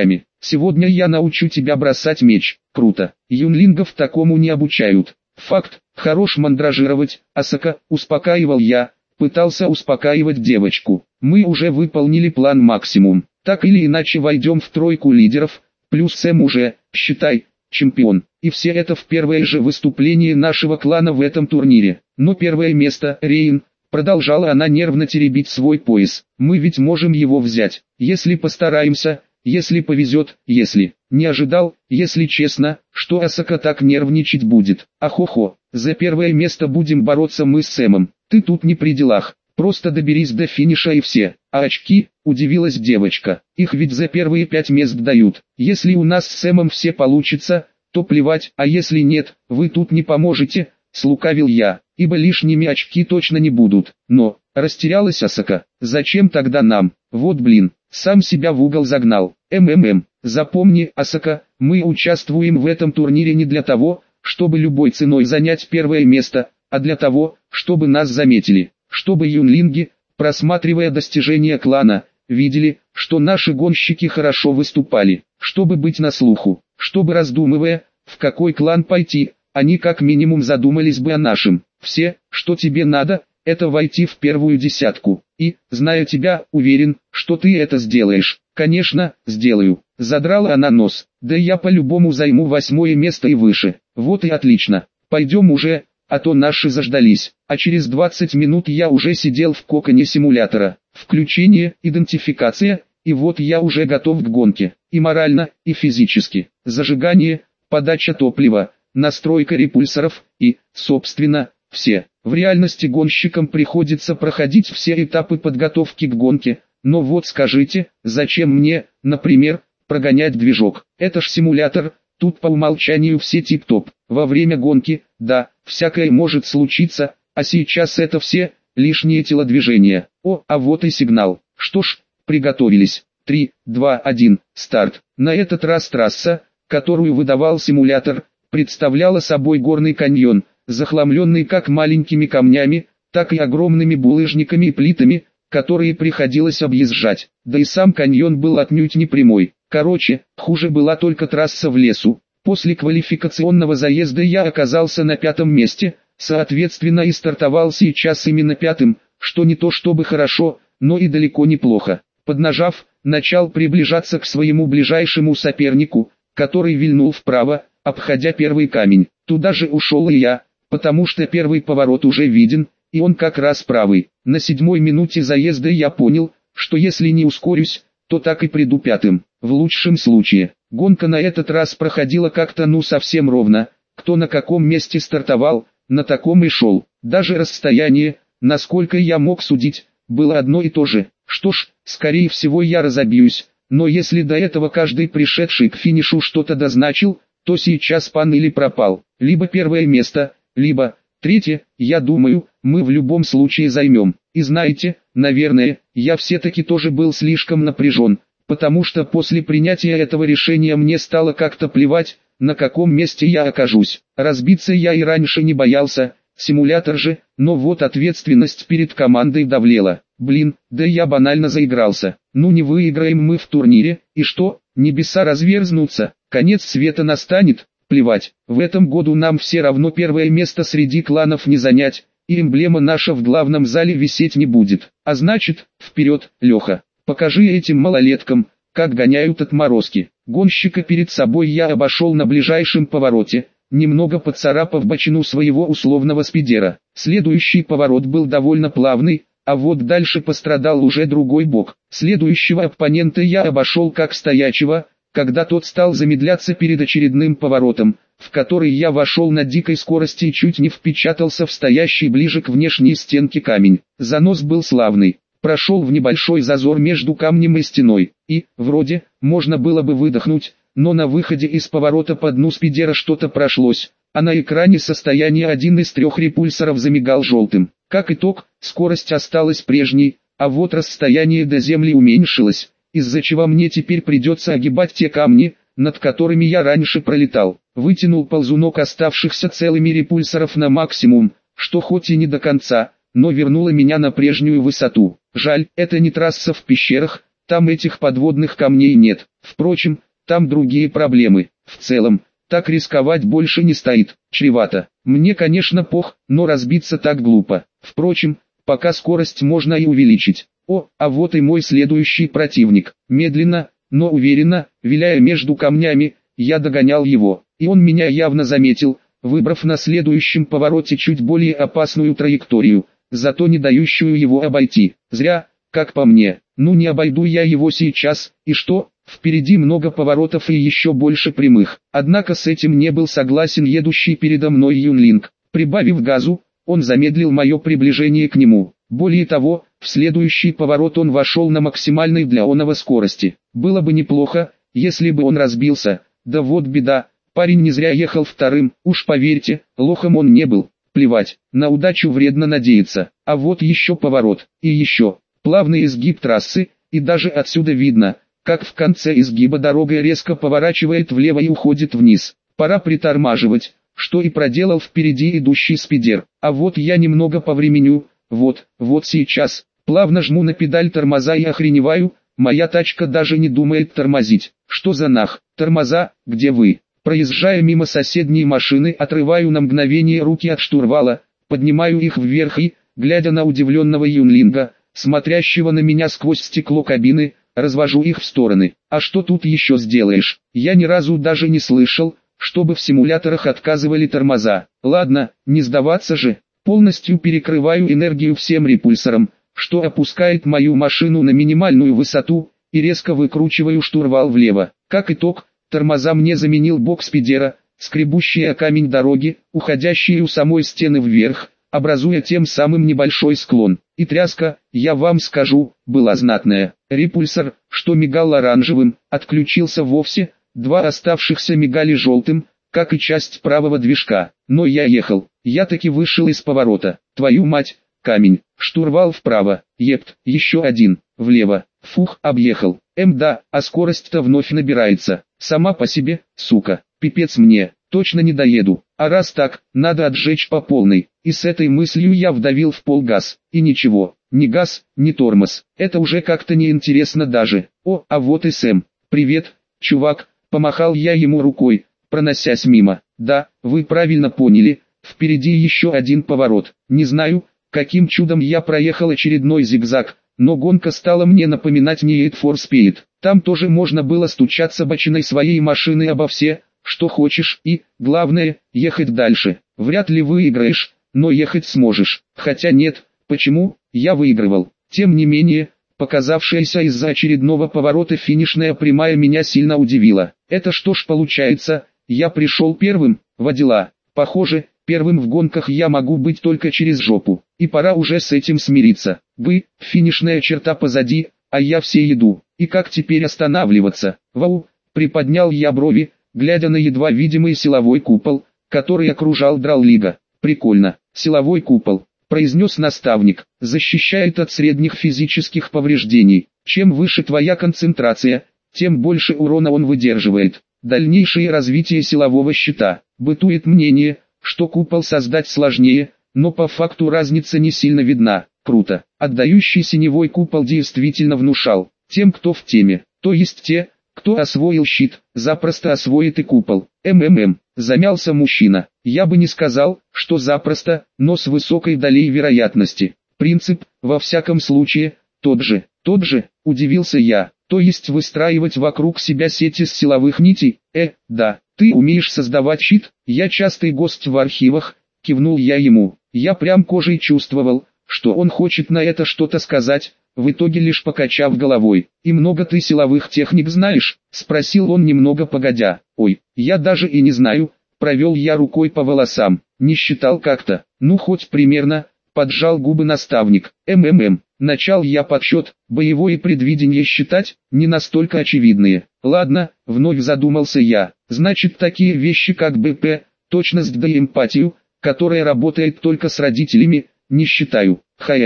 Сегодня я научу тебя бросать меч. Круто. Юнлингов такому не обучают. Факт. Хорош мандражировать, Асака, успокаивал я. Пытался успокаивать девочку. Мы уже выполнили план максимум. Так или иначе войдем в тройку лидеров. Плюс Сэм уже, считай, чемпион. И все это в первое же выступление нашего клана в этом турнире. Но первое место, Рейн, продолжала она нервно теребить свой пояс. Мы ведь можем его взять, если постараемся, если повезет, если. Не ожидал, если честно, что Асака так нервничать будет. Ахохо, за первое место будем бороться мы с Сэмом. Ты тут не при делах. Просто доберись до финиша и все. А очки, удивилась девочка, их ведь за первые 5 мест дают. Если у нас с Сэмом все получится, то плевать, а если нет, вы тут не поможете, слукавил я, ибо лишними очки точно не будут. Но, растерялась Асака, зачем тогда нам? Вот блин, сам себя в угол загнал. Запомни, Асака, мы участвуем в этом турнире не для того, чтобы любой ценой занять первое место, а для того, чтобы нас заметили. Чтобы юнлинги, просматривая достижения клана, видели, что наши гонщики хорошо выступали, чтобы быть на слуху, чтобы раздумывая, в какой клан пойти, они как минимум задумались бы о нашем. Все, что тебе надо, это войти в первую десятку, и, зная тебя, уверен, что ты это сделаешь. Конечно, сделаю. Задрала она нос, да я по-любому займу 8 место и выше. Вот и отлично, пойдем уже. А то наши заждались, а через 20 минут я уже сидел в коконе симулятора. Включение, идентификация, и вот я уже готов к гонке, и морально, и физически. Зажигание, подача топлива, настройка репульсоров, и, собственно, все. В реальности гонщикам приходится проходить все этапы подготовки к гонке, но вот скажите, зачем мне, например, прогонять движок? Это ж симулятор. Тут по умолчанию все тип-топ. Во время гонки, да, всякое может случиться, а сейчас это все, лишние телодвижения. О, а вот и сигнал. Что ж, приготовились. 3, 2, 1, старт. На этот раз трасса, которую выдавал симулятор, представляла собой горный каньон, захламленный как маленькими камнями, так и огромными булыжниками и плитами, которые приходилось объезжать. Да и сам каньон был отнюдь не прямой. Короче, хуже была только трасса в лесу. После квалификационного заезда я оказался на 5-м месте, соответственно и стартовал сейчас именно 5-м, что не то чтобы хорошо, но и далеко не плохо. Поднажав, начал приближаться к своему ближайшему сопернику, который вильнул вправо, обходя первый камень. Туда же ушел и я, потому что первый поворот уже виден, и он как раз правый. На 7-й минуте заезда я понял, что если не ускорюсь, то так и приду 5-м. В лучшем случае, гонка на этот раз проходила как-то совсем ровно, кто на каком месте стартовал, на таком и шел. Даже расстояние, насколько я мог судить, было одно и то же. Что ж, скорее всего я разобьюсь, но если до этого каждый пришедший к финишу что-то дозначил, то сейчас пан или пропал. Либо первое место, либо третье, я думаю, мы в любом случае займем. И знаете, наверное, я все-таки тоже был слишком напряжен, потому что после принятия этого решения мне стало как-то плевать, на каком месте я окажусь. Разбиться я и раньше не боялся, симулятор же, но вот ответственность перед командой давлела. Блин, да я банально заигрался. Ну не выиграем мы в турнире, и что, небеса разверзнутся, конец света настанет, плевать. В этом году нам все равно первое место среди кланов не занять, и эмблема наша в главном зале висеть не будет. А значит, вперед, Леха, покажи этим малолеткам, как гоняют отморозки. Гонщика перед собой я обошел на ближайшем повороте, немного поцарапав бочину своего условного спидера. Следующий поворот был довольно плавный, а вот дальше пострадал уже другой бок. Следующего оппонента я обошел как стоячего, когда тот стал замедляться перед очередным поворотом, в который я вошел на дикой скорости и чуть не впечатался в стоящий ближе к внешней стенке камень. Занос был славный, прошел в небольшой зазор между камнем и стеной, и, вроде, можно было бы выдохнуть, но на выходе из поворота по дну спидера что-то прошлось, а на экране состояния один из 3 репульсоров замигал желтым. Как итог, скорость осталась прежней, а вот расстояние до земли уменьшилось, из-за чего мне теперь придется огибать те камни, над которыми я раньше пролетал. Вытянул ползунок оставшихся целыми репульсоров на максимум, что хоть и не до конца, но вернуло меня на прежнюю высоту. Жаль, это не трасса в пещерах, там этих подводных камней нет. Впрочем, там другие проблемы. В целом, так рисковать больше не стоит, чревато. Мне, конечно, пох, но разбиться так глупо. Впрочем, пока скорость можно и увеличить. О, а вот и мой следующий противник. Медленно, но уверенно, виляя между камнями, я догонял его, и он меня явно заметил, выбрав на следующем повороте чуть более опасную траекторию, зато не дающую его обойти. Зря, как по мне. Ну не обойду я его сейчас, и что? Впереди много поворотов и еще больше прямых. Однако с этим не был согласен едущий передо мной Юнлинг. Прибавив газу, он замедлил мое приближение к нему. Более того, в следующий поворот он вошел на максимальной для оного скорости. Было бы неплохо, если бы он разбился. Да вот беда, парень не зря ехал вторым, уж поверьте, лохом он не был. Плевать, на удачу вредно надеяться. А вот еще поворот, и еще. Плавный изгиб трассы, и даже отсюда видно, как в конце изгиба дорога резко поворачивает влево и уходит вниз. Пора притормаживать, что и проделал впереди идущий спидер. А вот я немного повременю, вот сейчас. Плавно жму на педаль тормоза и охреневаю, моя тачка даже не думает тормозить. Что за нах? Тормоза, где вы? Проезжая мимо соседней машины, отрываю на мгновение руки от штурвала, поднимаю их вверх и, глядя на удивленного Юнлинга, смотрящего на меня сквозь стекло кабины, развожу их в стороны. А что тут еще сделаешь? Я ни разу даже не слышал, чтобы в симуляторах отказывали тормоза. Ладно, не сдаваться же. Полностью перекрываю энергию всем репульсором, что опускает мою машину на минимальную высоту, и резко выкручиваю штурвал влево. Как итог, тормоза мне заменил бок спидера, скребущий о камень дороги, уходящий у самой стены вверх, образуя тем самым небольшой склон. И тряска, я вам скажу, была знатная. Репульсор, что мигал оранжевым, отключился вовсе, два оставшихся мигали желтым, как и часть правого движка. Но я ехал, я таки вышел из поворота. Твою мать, камень, штурвал вправо, епт, еще один, влево, фух, объехал. Да, а скорость-то вновь набирается, сама по себе, сука, пипец мне, точно не доеду. А раз так, надо отжечь по полной. И с этой мыслью я вдавил в пол газ. И ничего, ни газ, ни тормоз. Это уже как-то неинтересно даже. О, а вот и Сэм. Привет, чувак, помахал я ему рукой, проносясь мимо. Да, вы правильно поняли, впереди еще один поворот. Не знаю, каким чудом я проехал очередной зигзаг, но гонка стала мне напоминать Need for Speed. Там тоже можно было стучаться бочиной своей машины обо все, что хочешь, и, главное, ехать дальше. Вряд ли выиграешь, но ехать сможешь. Хотя нет, почему, я выигрывал. Тем не менее, показавшаяся из-за очередного поворота финишная прямая меня сильно удивила. Это что ж получается, я пришел первым, водила. Похоже, первым в гонках я могу быть только через жопу. И пора уже с этим смириться. Финишная черта позади, а я все еду. И как теперь останавливаться? Вау, приподнял я брови, глядя на едва видимый силовой купол, который окружал Драллига. Прикольно, силовой купол, произнес наставник, защищает от средних физических повреждений. Чем выше твоя концентрация, тем больше урона он выдерживает. Дальнейшее развитие силового щита. Бытует мнение, что купол создать сложнее, но по факту разница не сильно видна. Круто. Отдающий синевой купол действительно внушал. Тем, кто в теме, то есть те, кто освоил щит, запросто освоит и купол. Замялся мужчина. Я бы не сказал, что запросто, но с высокой долей вероятности. Принцип, во всяком случае, тот же, удивился я. То есть выстраивать вокруг себя сети из силовых нитей? Да. Ты умеешь создавать щит? Я частый гость в архивах, кивнул я ему. Я прям кожей чувствовал, что он хочет на это что-то сказать, в итоге лишь покачав головой. «И много ты силовых техник знаешь?» — спросил он немного погодя. «Ой, я даже и не знаю», — провел я рукой по волосам. «Не считал как-то, ну хоть примерно», — поджал губы наставник. Начал я подсчет, боевое предвидение считать, не настолько очевидные. Ладно, вновь задумался я. Значит такие вещи как БП, точность да эмпатию, которая работает только с родителями, не считаю.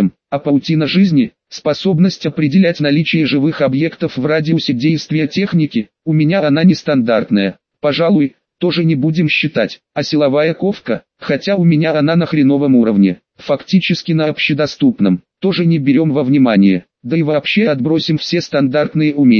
А паутина жизни, способность определять наличие живых объектов в радиусе действия техники, у меня она нестандартная. Пожалуй, тоже не будем считать. А силовая ковка, хотя у меня она на хреновом уровне, фактически на общедоступном, тоже не берем во внимание. Да и вообще отбросим все стандартные умения.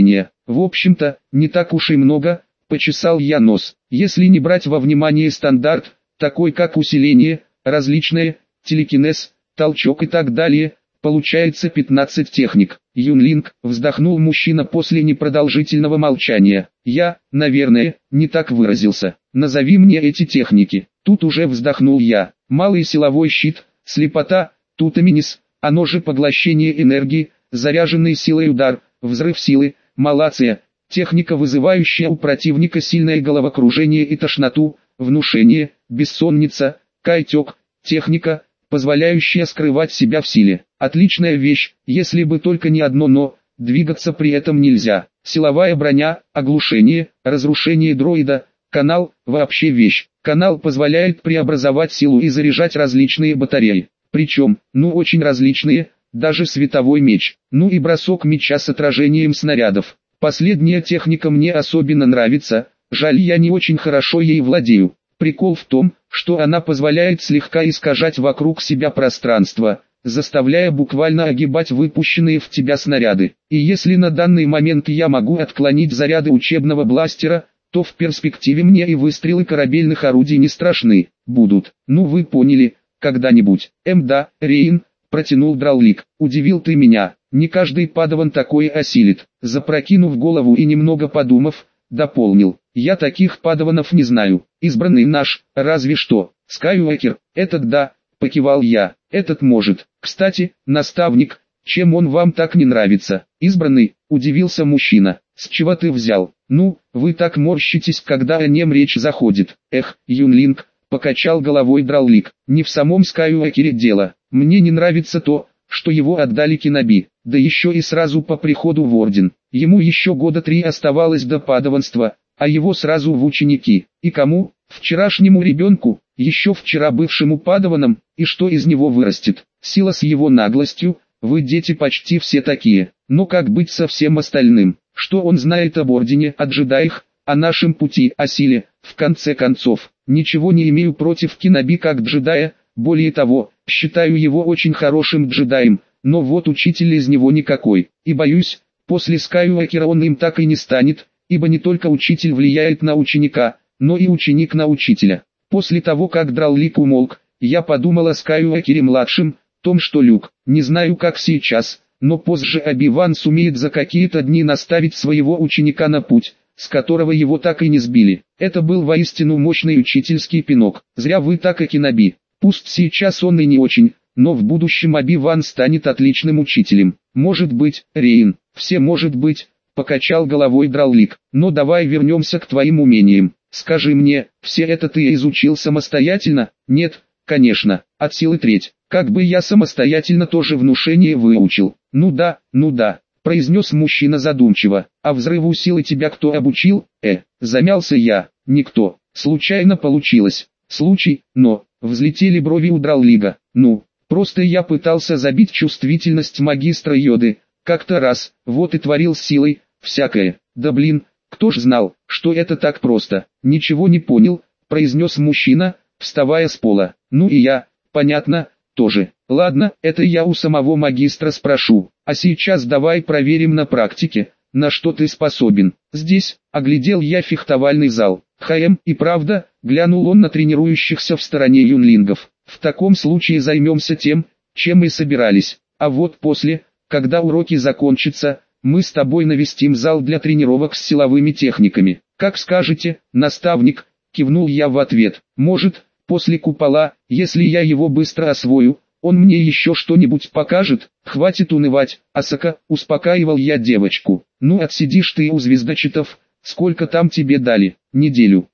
В общем-то, не так уж и много, почесал я нос. Если не брать во внимание стандарт, такой как усиление, различные, телекинез, толчок и так далее, получается 15 техник. Юнлинг, вздохнул мужчина после непродолжительного молчания. Я, наверное, не так выразился. Назови мне эти техники. Тут уже вздохнул я. Малый силовой щит, слепота, тутаминис, оно же поглощение энергии, заряженный силой удар, взрыв силы, малация, техника, вызывающая у противника сильное головокружение и тошноту, внушение, бессонница, кайтек, техника, позволяющая скрывать себя в силе. Отличная вещь, если бы только не одно «но», двигаться при этом нельзя. Силовая броня, оглушение, разрушение дроида, канал, вообще вещь. Канал позволяет преобразовать силу и заряжать различные батареи. Причем, очень различные, даже световой меч. И бросок меча с отражением снарядов. Последняя техника мне особенно нравится, жаль, я не очень хорошо ей владею. Прикол в том, что она позволяет слегка искажать вокруг себя пространство, заставляя буквально огибать выпущенные в тебя снаряды. И если на данный момент я могу отклонить заряды учебного бластера, то в перспективе мне и выстрелы корабельных орудий не страшны, будут. Вы поняли, когда-нибудь. Да, Рейн, протянул Драулик. Удивил ты меня, не каждый падаван такое осилит. Запрокинув голову и немного подумав, дополнил. Я таких падаванов не знаю. Избранный наш, разве что. Скайуокер, этот да, покивал я. Этот может. Кстати, наставник, чем он вам так не нравится? Избранный, удивился мужчина. С чего ты взял? Вы так морщитесь, когда о нем речь заходит. Юнлинг, покачал головой Драулик. Не в самом Скайуокере дело. Мне не нравится то, что его отдали Киноби, да еще и сразу по приходу в орден. Ему еще года 3 оставалось до падаванства, а его сразу в ученики. И кому? Вчерашнему ребенку, еще вчера бывшему падаваном, и что из него вырастет? Сила с его наглостью, вы дети почти все такие. Но как быть со всем остальным? Что он знает об ордене, о джедаях, о нашем пути, о силе? В конце концов, ничего не имею против Киноби как джедая, более того, считаю его очень хорошим джедаем, но вот учитель из него никакой. И боюсь, после Скайуокера он им так и не станет, ибо не только учитель влияет на ученика, но и ученик на учителя. После того как Драулик умолк, я подумал о Скайуокере-младшем, том что Люк, не знаю как сейчас, но позже Оби-Ван сумеет за какие-то дни наставить своего ученика на путь, с которого его так и не сбили. Это был воистину мощный учительский пинок. Зря вы так о Киноби. Пусть сейчас он и не очень, но в будущем Оби-Ван станет отличным учителем. Может быть, Рейн, все может быть, покачал головой Драулик. Но давай вернемся к твоим умениям. Скажи мне, все это ты изучил самостоятельно? Нет, конечно, от силы треть. Как бы я самостоятельно тоже внушение выучил. Ну да, произнес мужчина задумчиво. А взрыву силы тебя кто обучил? Замялся я. Никто. Случайно получилось. Случай, но... Взлетели брови у Драулига. Просто я пытался забить чувствительность магистра Йоды. Как-то раз, вот и творил с силой, всякое. Да блин, кто ж знал, что это так просто. Ничего не понял, произнес мужчина, вставая с пола. И я, понятно, тоже. Ладно, это я у самого магистра спрошу. А сейчас давай проверим на практике, на что ты способен. Здесь, оглядел я фехтовальный зал. И правда, глянул он на тренирующихся в стороне юнлингов. В таком случае займемся тем, чем и собирались. А вот после, когда уроки закончатся, мы с тобой навестим зал для тренировок с силовыми техниками. Как скажете, наставник, кивнул я в ответ. Может, после купола, если я его быстро освою, он мне еще что-нибудь покажет? Хватит унывать, Асака, успокаивал я девочку. Отсидишь ты у звездочетов. Сколько там тебе дали? Неделю.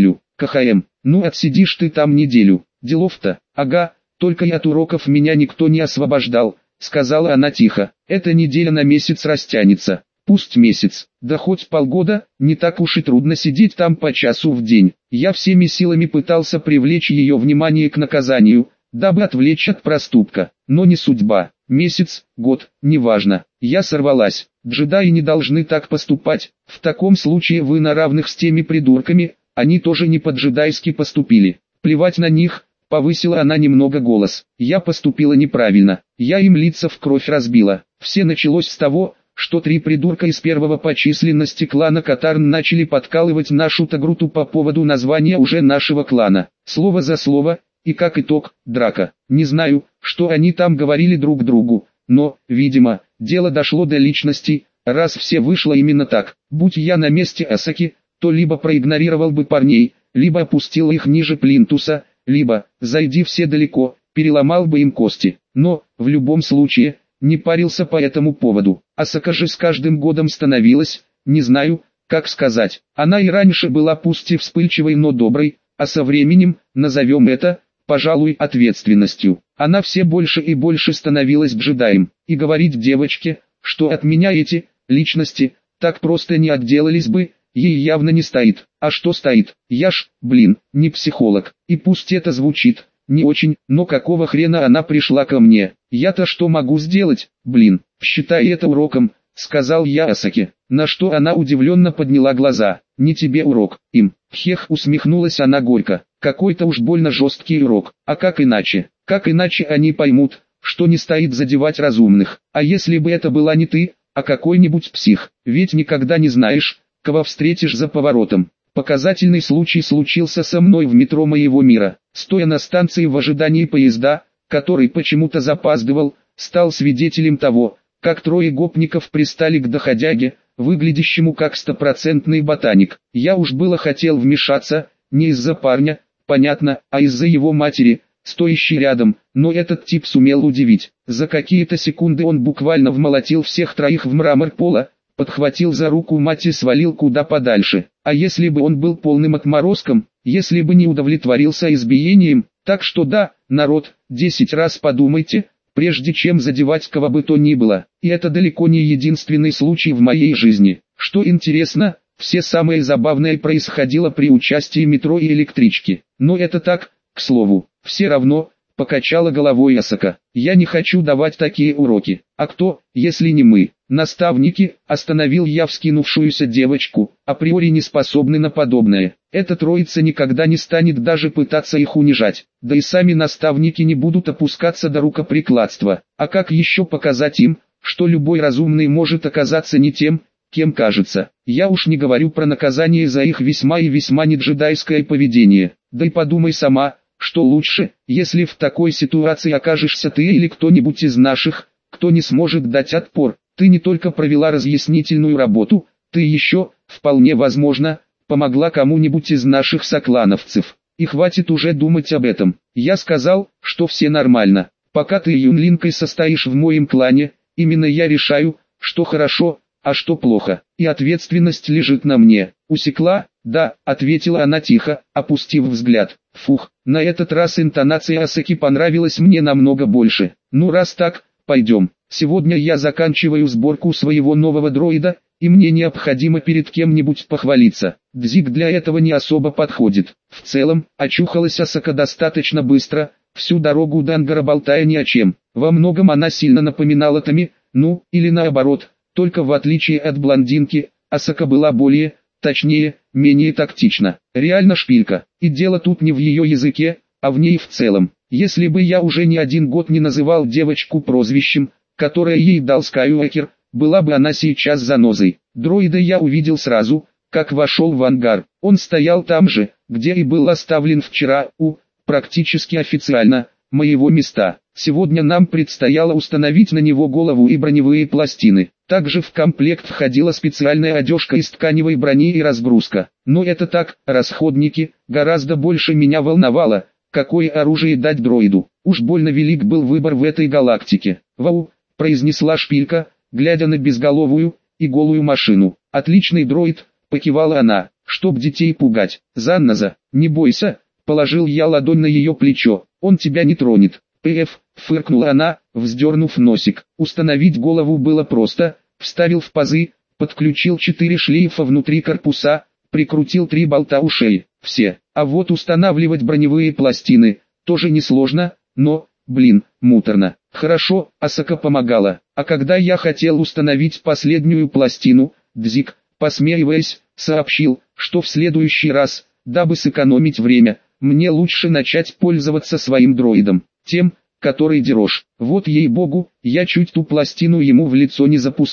КХМ. Отсидишь ты там неделю. Делов-то. Ага, только и от уроков меня никто не освобождал, сказала она тихо. Эта неделя на месяц растянется. Пусть месяц, да хоть полгода, не так уж и трудно сидеть там по часу в день. Я всеми силами пытался привлечь ее внимание к наказанию, дабы отвлечь от проступка, но не судьба. Месяц, год, неважно. Я сорвалась. Джедаи не должны так поступать. В таком случае вы на равных с теми придурками, они тоже не по-джедайски поступили. Плевать на них, повысила она немного голос. Я поступила неправильно. Я им лица в кровь разбила. Все началось с того, что 3 придурка из первого по численности клана Катарн начали подкалывать нашу Тагруту по поводу названия уже нашего клана. Слово за слово, и как итог, драка. Не знаю, что они там говорили друг другу, но, видимо, дело дошло до личности, раз все вышло именно так. Будь я на месте Асаки, то либо проигнорировал бы парней, либо опустил их ниже плинтуса, либо, зайди все далеко, переломал бы им кости. Но, в любом случае, не парился по этому поводу. Асака же с каждым годом становилась, не знаю, как сказать. Она и раньше была пусть и вспыльчивой, но доброй, а со временем, назовем это, пожалуй, ответственностью. Она все больше и больше становилась джедаем. И говорить девочке, что от меня эти личности так просто не отделались бы, ей явно не стоит. А что стоит? Я ж, не психолог. И пусть это звучит не очень, но какого хрена она пришла ко мне? Я-то что могу сделать? Считай это уроком, сказал я Асаке. На что она удивленно подняла глаза. Не тебе урок, им. Хех, усмехнулась она горько. Какой-то уж больно жесткий урок. А как иначе? Как иначе они поймут, что не стоит задевать разумных? А если бы это была не ты, а какой-нибудь псих? Ведь никогда не знаешь, кого встретишь за поворотом. Показательный случай случился со мной в метро моего мира. Стоя на станции в ожидании поезда, который почему-то запаздывал, стал свидетелем того, как 3 гопников пристали к доходяге, выглядящему как стопроцентный ботаник. Я уж было хотел вмешаться, не из-за парня, понятно, а из-за его матери, стоящей рядом, но этот тип сумел удивить. За какие-то секунды он буквально вмолотил всех 3 в мрамор пола, подхватил за руку мать и свалил куда подальше. А если бы он был полным отморозком, если бы не удовлетворился избиением, так что да, народ, 10 раз подумайте, прежде чем задевать кого бы то ни было. И это далеко не единственный случай в моей жизни. Что интересно, все самое забавное происходило при участии метро и электрички. Но это так, к слову, все равно, покачала головой Асака. Я не хочу давать такие уроки. А кто, если не мы? Наставники, остановил я вскинувшуюся девочку, априори не способны на подобное. Эта троица никогда не станет даже пытаться их унижать. Да и сами наставники не будут опускаться до рукоприкладства. А как еще показать им, что любой разумный может оказаться не тем, кем кажется? Я уж не говорю про наказание за их весьма и весьма неджедайское поведение. Да и подумай сама, что лучше, если в такой ситуации окажешься ты или кто-нибудь из наших, кто не сможет дать отпор. Ты не только провела разъяснительную работу, ты еще, вполне возможно, помогла кому-нибудь из наших соклановцев. И хватит уже думать об этом. Я сказал, что все нормально. Пока ты Юнлинкой состоишь в моем клане, именно я решаю, что хорошо, а что плохо. И ответственность лежит на мне. Усекла? Да, ответила она тихо, опустив взгляд. Фух, на этот раз интонация Асаки понравилась мне намного больше. Ну раз так, пойдем. Сегодня я заканчиваю сборку своего нового дроида, и мне необходимо перед кем-нибудь похвалиться. Дзик для этого не особо подходит. В целом, очухалась Асака достаточно быстро, всю дорогу до ангара болтая ни о чем. Во многом она сильно напоминала Тами, ну, или наоборот, только в отличие от блондинки, Асака была более, точнее, менее тактична. Реально шпилька. И дело тут не в ее языке, а в ней в целом. Если бы я уже не 1 год не называл девочку прозвищем, которое ей дал Скайуокер, была бы она сейчас занозой. Дроида я увидел сразу, как вошел в ангар. Он стоял там же, где и был оставлен вчера, практически официально, моего места. Сегодня нам предстояло установить на него голову и броневые пластины. Также в комплект входила специальная одежка из тканевой брони и разгрузка. Но это так, расходники, гораздо больше меня волновало, какое оружие дать дроиду. Уж больно велик был выбор в этой галактике. «Вау», — произнесла шпилька, глядя на безголовую и голую машину. «Отличный дроид», — покивала она, — «чтоб детей пугать». «Занноза, не бойся», — положил я ладонь на ее плечо, — «он тебя не тронет». «Пф», — фыркнула она, вздернув носик. Установить голову было просто, вставил в пазы, подключил 4 шлейфа внутри корпуса, прикрутил 3 болта у шеи. Все. А вот устанавливать броневые пластины, тоже несложно, но, муторно. Хорошо, Асака помогала. А когда я хотел установить последнюю пластину, Дзик, посмеиваясь, сообщил, что в следующий раз, дабы сэкономить время, мне лучше начать пользоваться своим дроидом, тем, который Дерош. Вот ей-богу, я чуть ту пластину ему в лицо не запустил.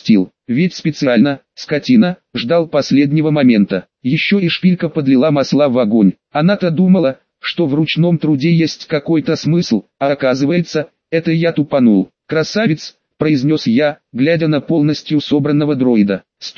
ведь специально, скотина, ждал последнего момента. Еще и шпилька подлила масла в огонь. Она-то думала, что в ручном труде есть какой-то смысл, а оказывается, это я тупанул. «Красавец», — произнес я, глядя на полностью собранного дроида.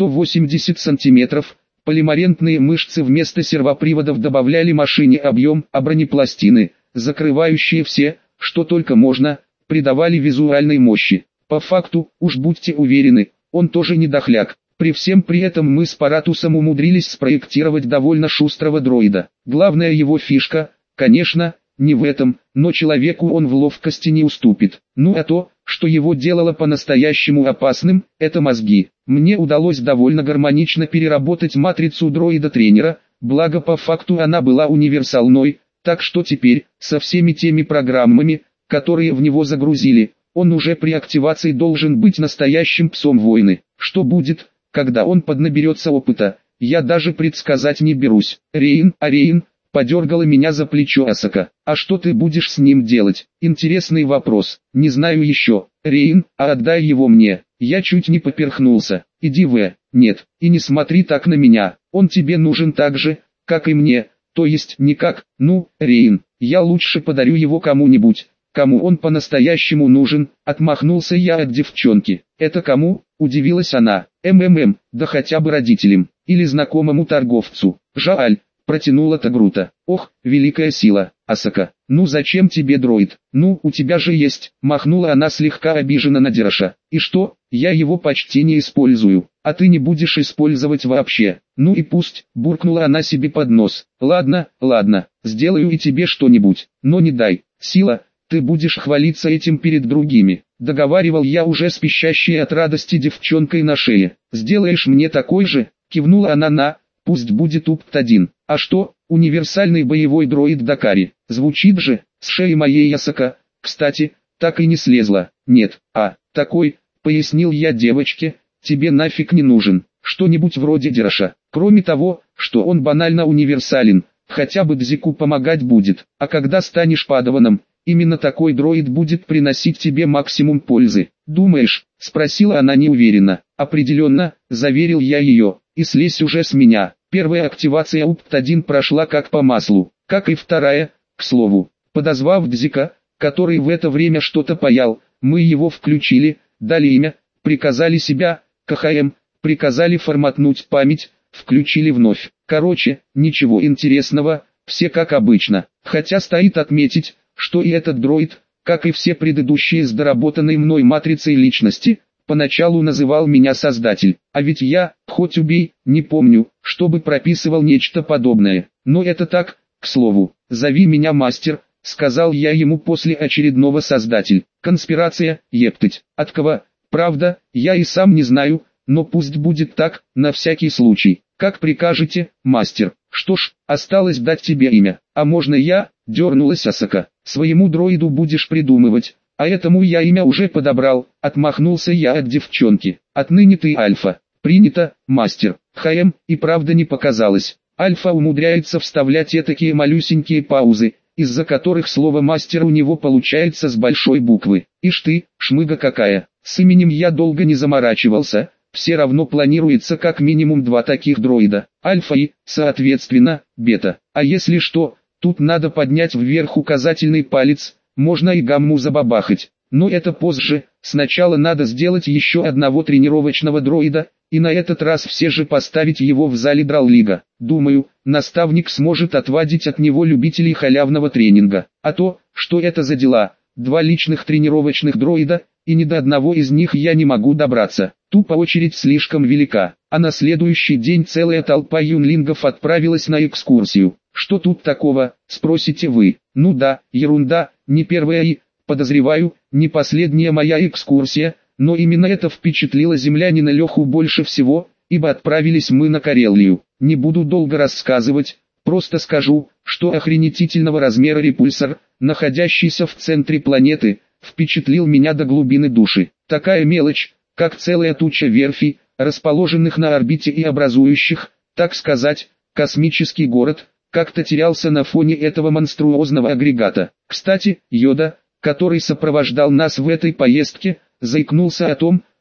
180 сантиметров, полиморентные мышцы вместо сервоприводов добавляли машине объем, а бронепластины, закрывающие все, что только можно, придавали визуальной мощи. По факту, уж будьте уверены, он тоже не дохляк. При всем при этом мы с Паратусом умудрились спроектировать довольно шустрого дроида. Главная его фишка, конечно, не в этом, но человеку он в ловкости не уступит. Ну а то, что его делало по-настоящему опасным, это мозги. Мне удалось довольно гармонично переработать матрицу дроида-тренера, благо по факту она была универсальной, так что теперь, со всеми теми программами, которые в него загрузили, он уже при активации должен быть настоящим псом войны. Что будет, когда он поднаберется опыта, я даже предсказать не берусь. Рейн, подергала меня за плечо Асака. А что ты будешь с ним делать? Интересный вопрос. Не знаю еще. Рейн, отдай его мне. Я чуть не поперхнулся. Иди в. Нет, и не смотри так на меня. Он тебе нужен так же, как и мне. То есть никак. Ну, Рейн, я лучше подарю его кому-нибудь. Кому он по-настоящему нужен? Отмахнулся я от девчонки. Это кому? Удивилась она. Да хотя бы родителям. Или знакомому торговцу. Жаль. Протянула Тагрута. Ох, великая сила, Асака. Ну зачем тебе дроид? Ну, у тебя же есть. Махнула она слегка обиженно на Дераша. И что? Я его почти не использую. А ты не будешь использовать вообще. Ну и пусть, буркнула она себе под нос. Ладно, сделаю и тебе что-нибудь. Но не дай. Сила, ты будешь хвалиться этим перед другими. Договаривал я уже с пищащей от радости девчонкой на шее. Сделаешь мне такой же? Кивнула она на... Пусть будет УПТ-1. А что, универсальный боевой дроид Дакари? Звучит же, с шеи моей Асака, кстати, так и не слезла. Нет, такой, пояснил я девочке, тебе нафиг не нужен. Что-нибудь вроде Дераша. Кроме того, что он банально универсален, хотя бы Дзику помогать будет. А когда станешь падаваном, именно такой дроид будет приносить тебе максимум пользы. Думаешь? Спросила она неуверенно. Определенно, заверил я ее. И слезь уже с меня. Первая активация УПТ-1 прошла как по маслу, как и вторая, к слову. Подозвав Дзика, который в это время что-то паял, мы его включили, дали имя, приказали себя, КХМ, приказали форматнуть память, включили вновь. Короче, ничего интересного, все как обычно. Хотя стоит отметить, что и этот дроид, как и все предыдущие с доработанной мной матрицей личности, поначалу называл меня Создатель, а ведь я, хоть убей, не помню, чтобы прописывал нечто подобное. Но это так, к слову. «Зови меня Мастер», — сказал я ему после очередного Создатель. Конспирация, ептыть. От кого? Правда, я и сам не знаю, но пусть будет так, на всякий случай. Как прикажете, Мастер. Что ж, осталось дать тебе имя. А можно я? Дернулась Асака. Своему дроиду будешь придумывать. А этому я имя уже подобрал, отмахнулся я от девчонки. Отныне ты Альфа. Принято, Мастер. ХМ, и правда не показалось. Альфа умудряется вставлять этакие малюсенькие паузы, из-за которых слово «мастер» у него получается с большой буквы. Ишь ты, шмыга какая. С именем я долго не заморачивался, все равно планируется как минимум 2 таких дроида. Альфа и, соответственно, бета. А если что, тут надо поднять вверх указательный палец, можно и гамму забабахать. Но это позже, сначала надо сделать еще одного тренировочного дроида, и на этот раз все же поставить его в зале Драллига. Думаю, наставник сможет отвадить от него любителей халявного тренинга. А то, что это за дела, 2 личных тренировочных дроида, и ни до одного из них я не могу добраться. Тупо очередь слишком велика. А на следующий день целая толпа юнлингов отправилась на экскурсию. Что тут такого, спросите вы? Ну да, ерунда, не первая и, подозреваю, не последняя моя экскурсия, но именно это впечатлило землянина Леху больше всего, ибо отправились мы на Карелию. Не буду долго рассказывать, просто скажу, что охренительного размера репульсор, находящийся в центре планеты, впечатлил меня до глубины души. Такая мелочь, как целая туча верфей, расположенных на орбите и образующих, так сказать, космический город, как-то терялся на фоне этого монструозного агрегата. Кстати, Йода, который сопровождал нас в этой поездке, заикнулся о том,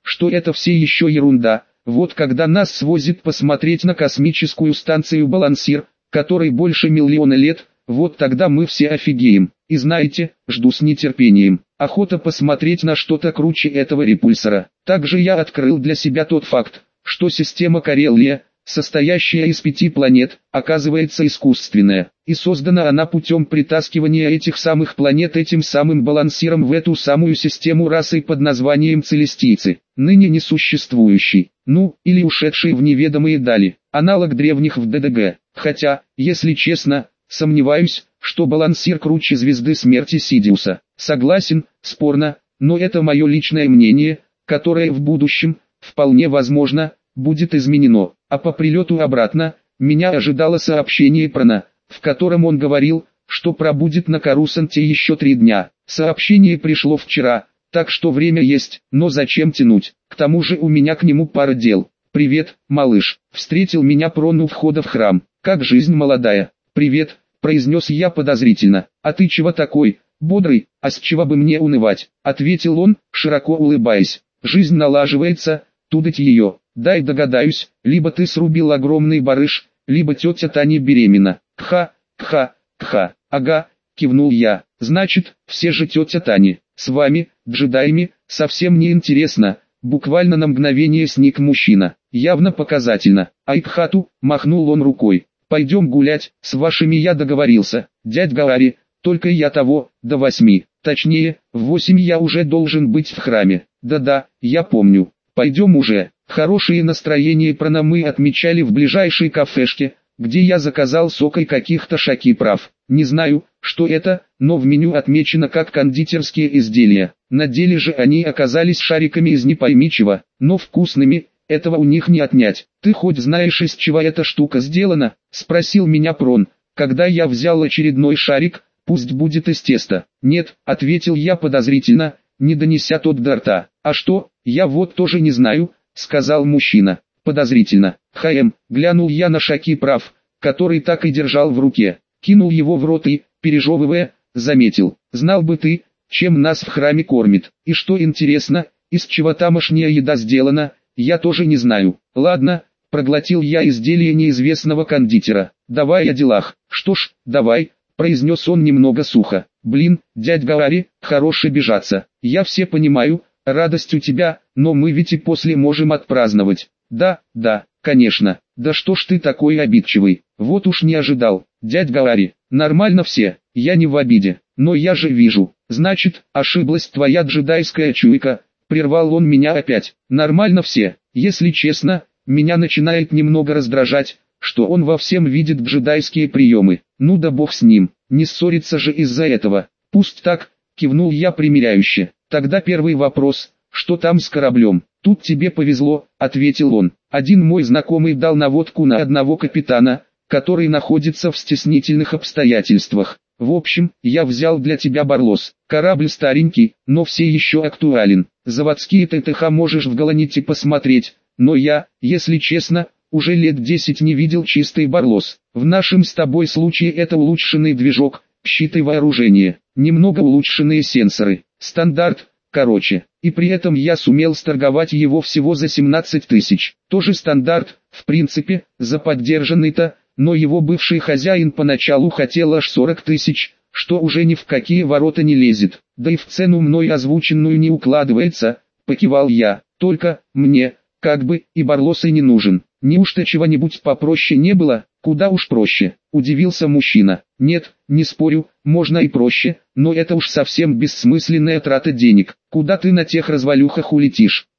что это все еще ерунда. Вот когда нас свозит посмотреть на космическую станцию «Балансир», которой больше миллиона лет, вот тогда мы все офигеем. И знаете, жду с нетерпением. Охота посмотреть на что-то круче этого репульсора. Также я открыл для себя тот факт, что система Карелия, состоящая из 5 планет, оказывается искусственная, и создана она путем притаскивания этих самых планет этим самым балансиром в эту самую систему расой под названием целестийцы, ныне несуществующий, ну, или ушедший в неведомые дали, аналог древних в ДДГ, хотя, если честно, сомневаюсь, что балансир круче звезды смерти Сидиуса. Согласен, спорно, но это мое личное мнение, которое в будущем, вполне возможно, будет изменено. А по прилету обратно, меня ожидало сообщение Прона, в котором он говорил, что пробудет на Карусанте еще 3 дня. Сообщение пришло вчера, так что время есть, но зачем тянуть? К тому же у меня к нему пара дел. «Привет, малыш», — встретил меня Прон у входа в храм. «Как жизнь молодая?» «Привет», — произнес я подозрительно. «А ты чего такой, бодрый, а с чего бы мне унывать?» — ответил он, широко улыбаясь. «Жизнь налаживается, тудыть ее. Дай догадаюсь, либо ты срубил огромный барыш, либо тетя Таня беременна». «Кха, кха, кха, ага», — кивнул я. «Значит, все же тетя Таня. С вами, джедаями, совсем не интересно». Буквально на мгновение сник мужчина. Явно показательно. «Айкхату», — махнул он рукой. «Пойдем гулять, с вашими я договорился, дядь Гаари, только я того, до 8, точнее, в 8 я уже должен быть в храме». «Да-да, я помню. Пойдем уже». Хорошее настроение Прона мы отмечали в ближайшей кафешке, где я заказал сок и каких-то шаки-прав. Не знаю, что это, но в меню отмечено как кондитерские изделия. На деле же они оказались шариками из не пойми чего, но вкусными, этого у них не отнять. «Ты хоть знаешь, из чего эта штука сделана?» — спросил меня Прон, когда я взял очередной шарик, «пусть будет из теста». «Нет», — ответил я подозрительно, не донеся тот до рта. «А что, я вот тоже не знаю», — сказал мужчина, подозрительно. Глянул я на шаки-прав, который так и держал в руке, кинул его в рот и, пережевывая, заметил. «Знал бы ты, чем нас в храме кормит, и что интересно, из чего тамошняя еда сделана, я тоже не знаю». «Ладно», — проглотил я изделие неизвестного кондитера. «Давай о делах». «Что ж, давай», — произнес он немного сухо. «Блин, дядь Гаари, хорош обижаться. Я все понимаю, радость у тебя, но мы ведь и после можем отпраздновать». «Да, да, конечно. Да что ж ты такой обидчивый? Вот уж не ожидал. Дядь Гаари, нормально все, я не в обиде, но я же вижу. Значит, ошиблась твоя джедайская чуйка». Прервал он меня опять. «Нормально все. Если честно, меня начинает немного раздражать, что он во всем видит джедайские приемы. Ну да бог с ним, не ссориться же из-за этого». «Пусть так», — кивнул я примиряюще. «Тогда первый вопрос, что там с кораблем?» «Тут тебе повезло», — ответил он. «Один мой знакомый дал наводку на одного капитана, который находится в стеснительных обстоятельствах. В общем, я взял для тебя Барлос. Корабль старенький, но все еще актуален. Заводские ТТХ можешь в Галаните посмотреть, но я, если честно, уже лет 10 не видел чистый Барлос. В нашем с тобой случае это улучшенный движок, щит и вооружение, немного улучшенные сенсоры, стандарт, короче. И при этом я сумел сторговать его всего за 17 тысяч. Тоже стандарт, в принципе, за поддержанный-то, но его бывший хозяин поначалу хотел аж 40 тысяч, что уже ни в какие ворота не лезет. Да и в цену мной озвученную не укладывается, покивал я. Только, мне, как бы, и Барлос и не нужен. Неужто чего-нибудь попроще не было? Куда уж проще, удивился мужчина. Нет, не спорю, можно и проще, но это уж совсем бессмысленная трата денег. Куда ты на тех развалюхах улетишь?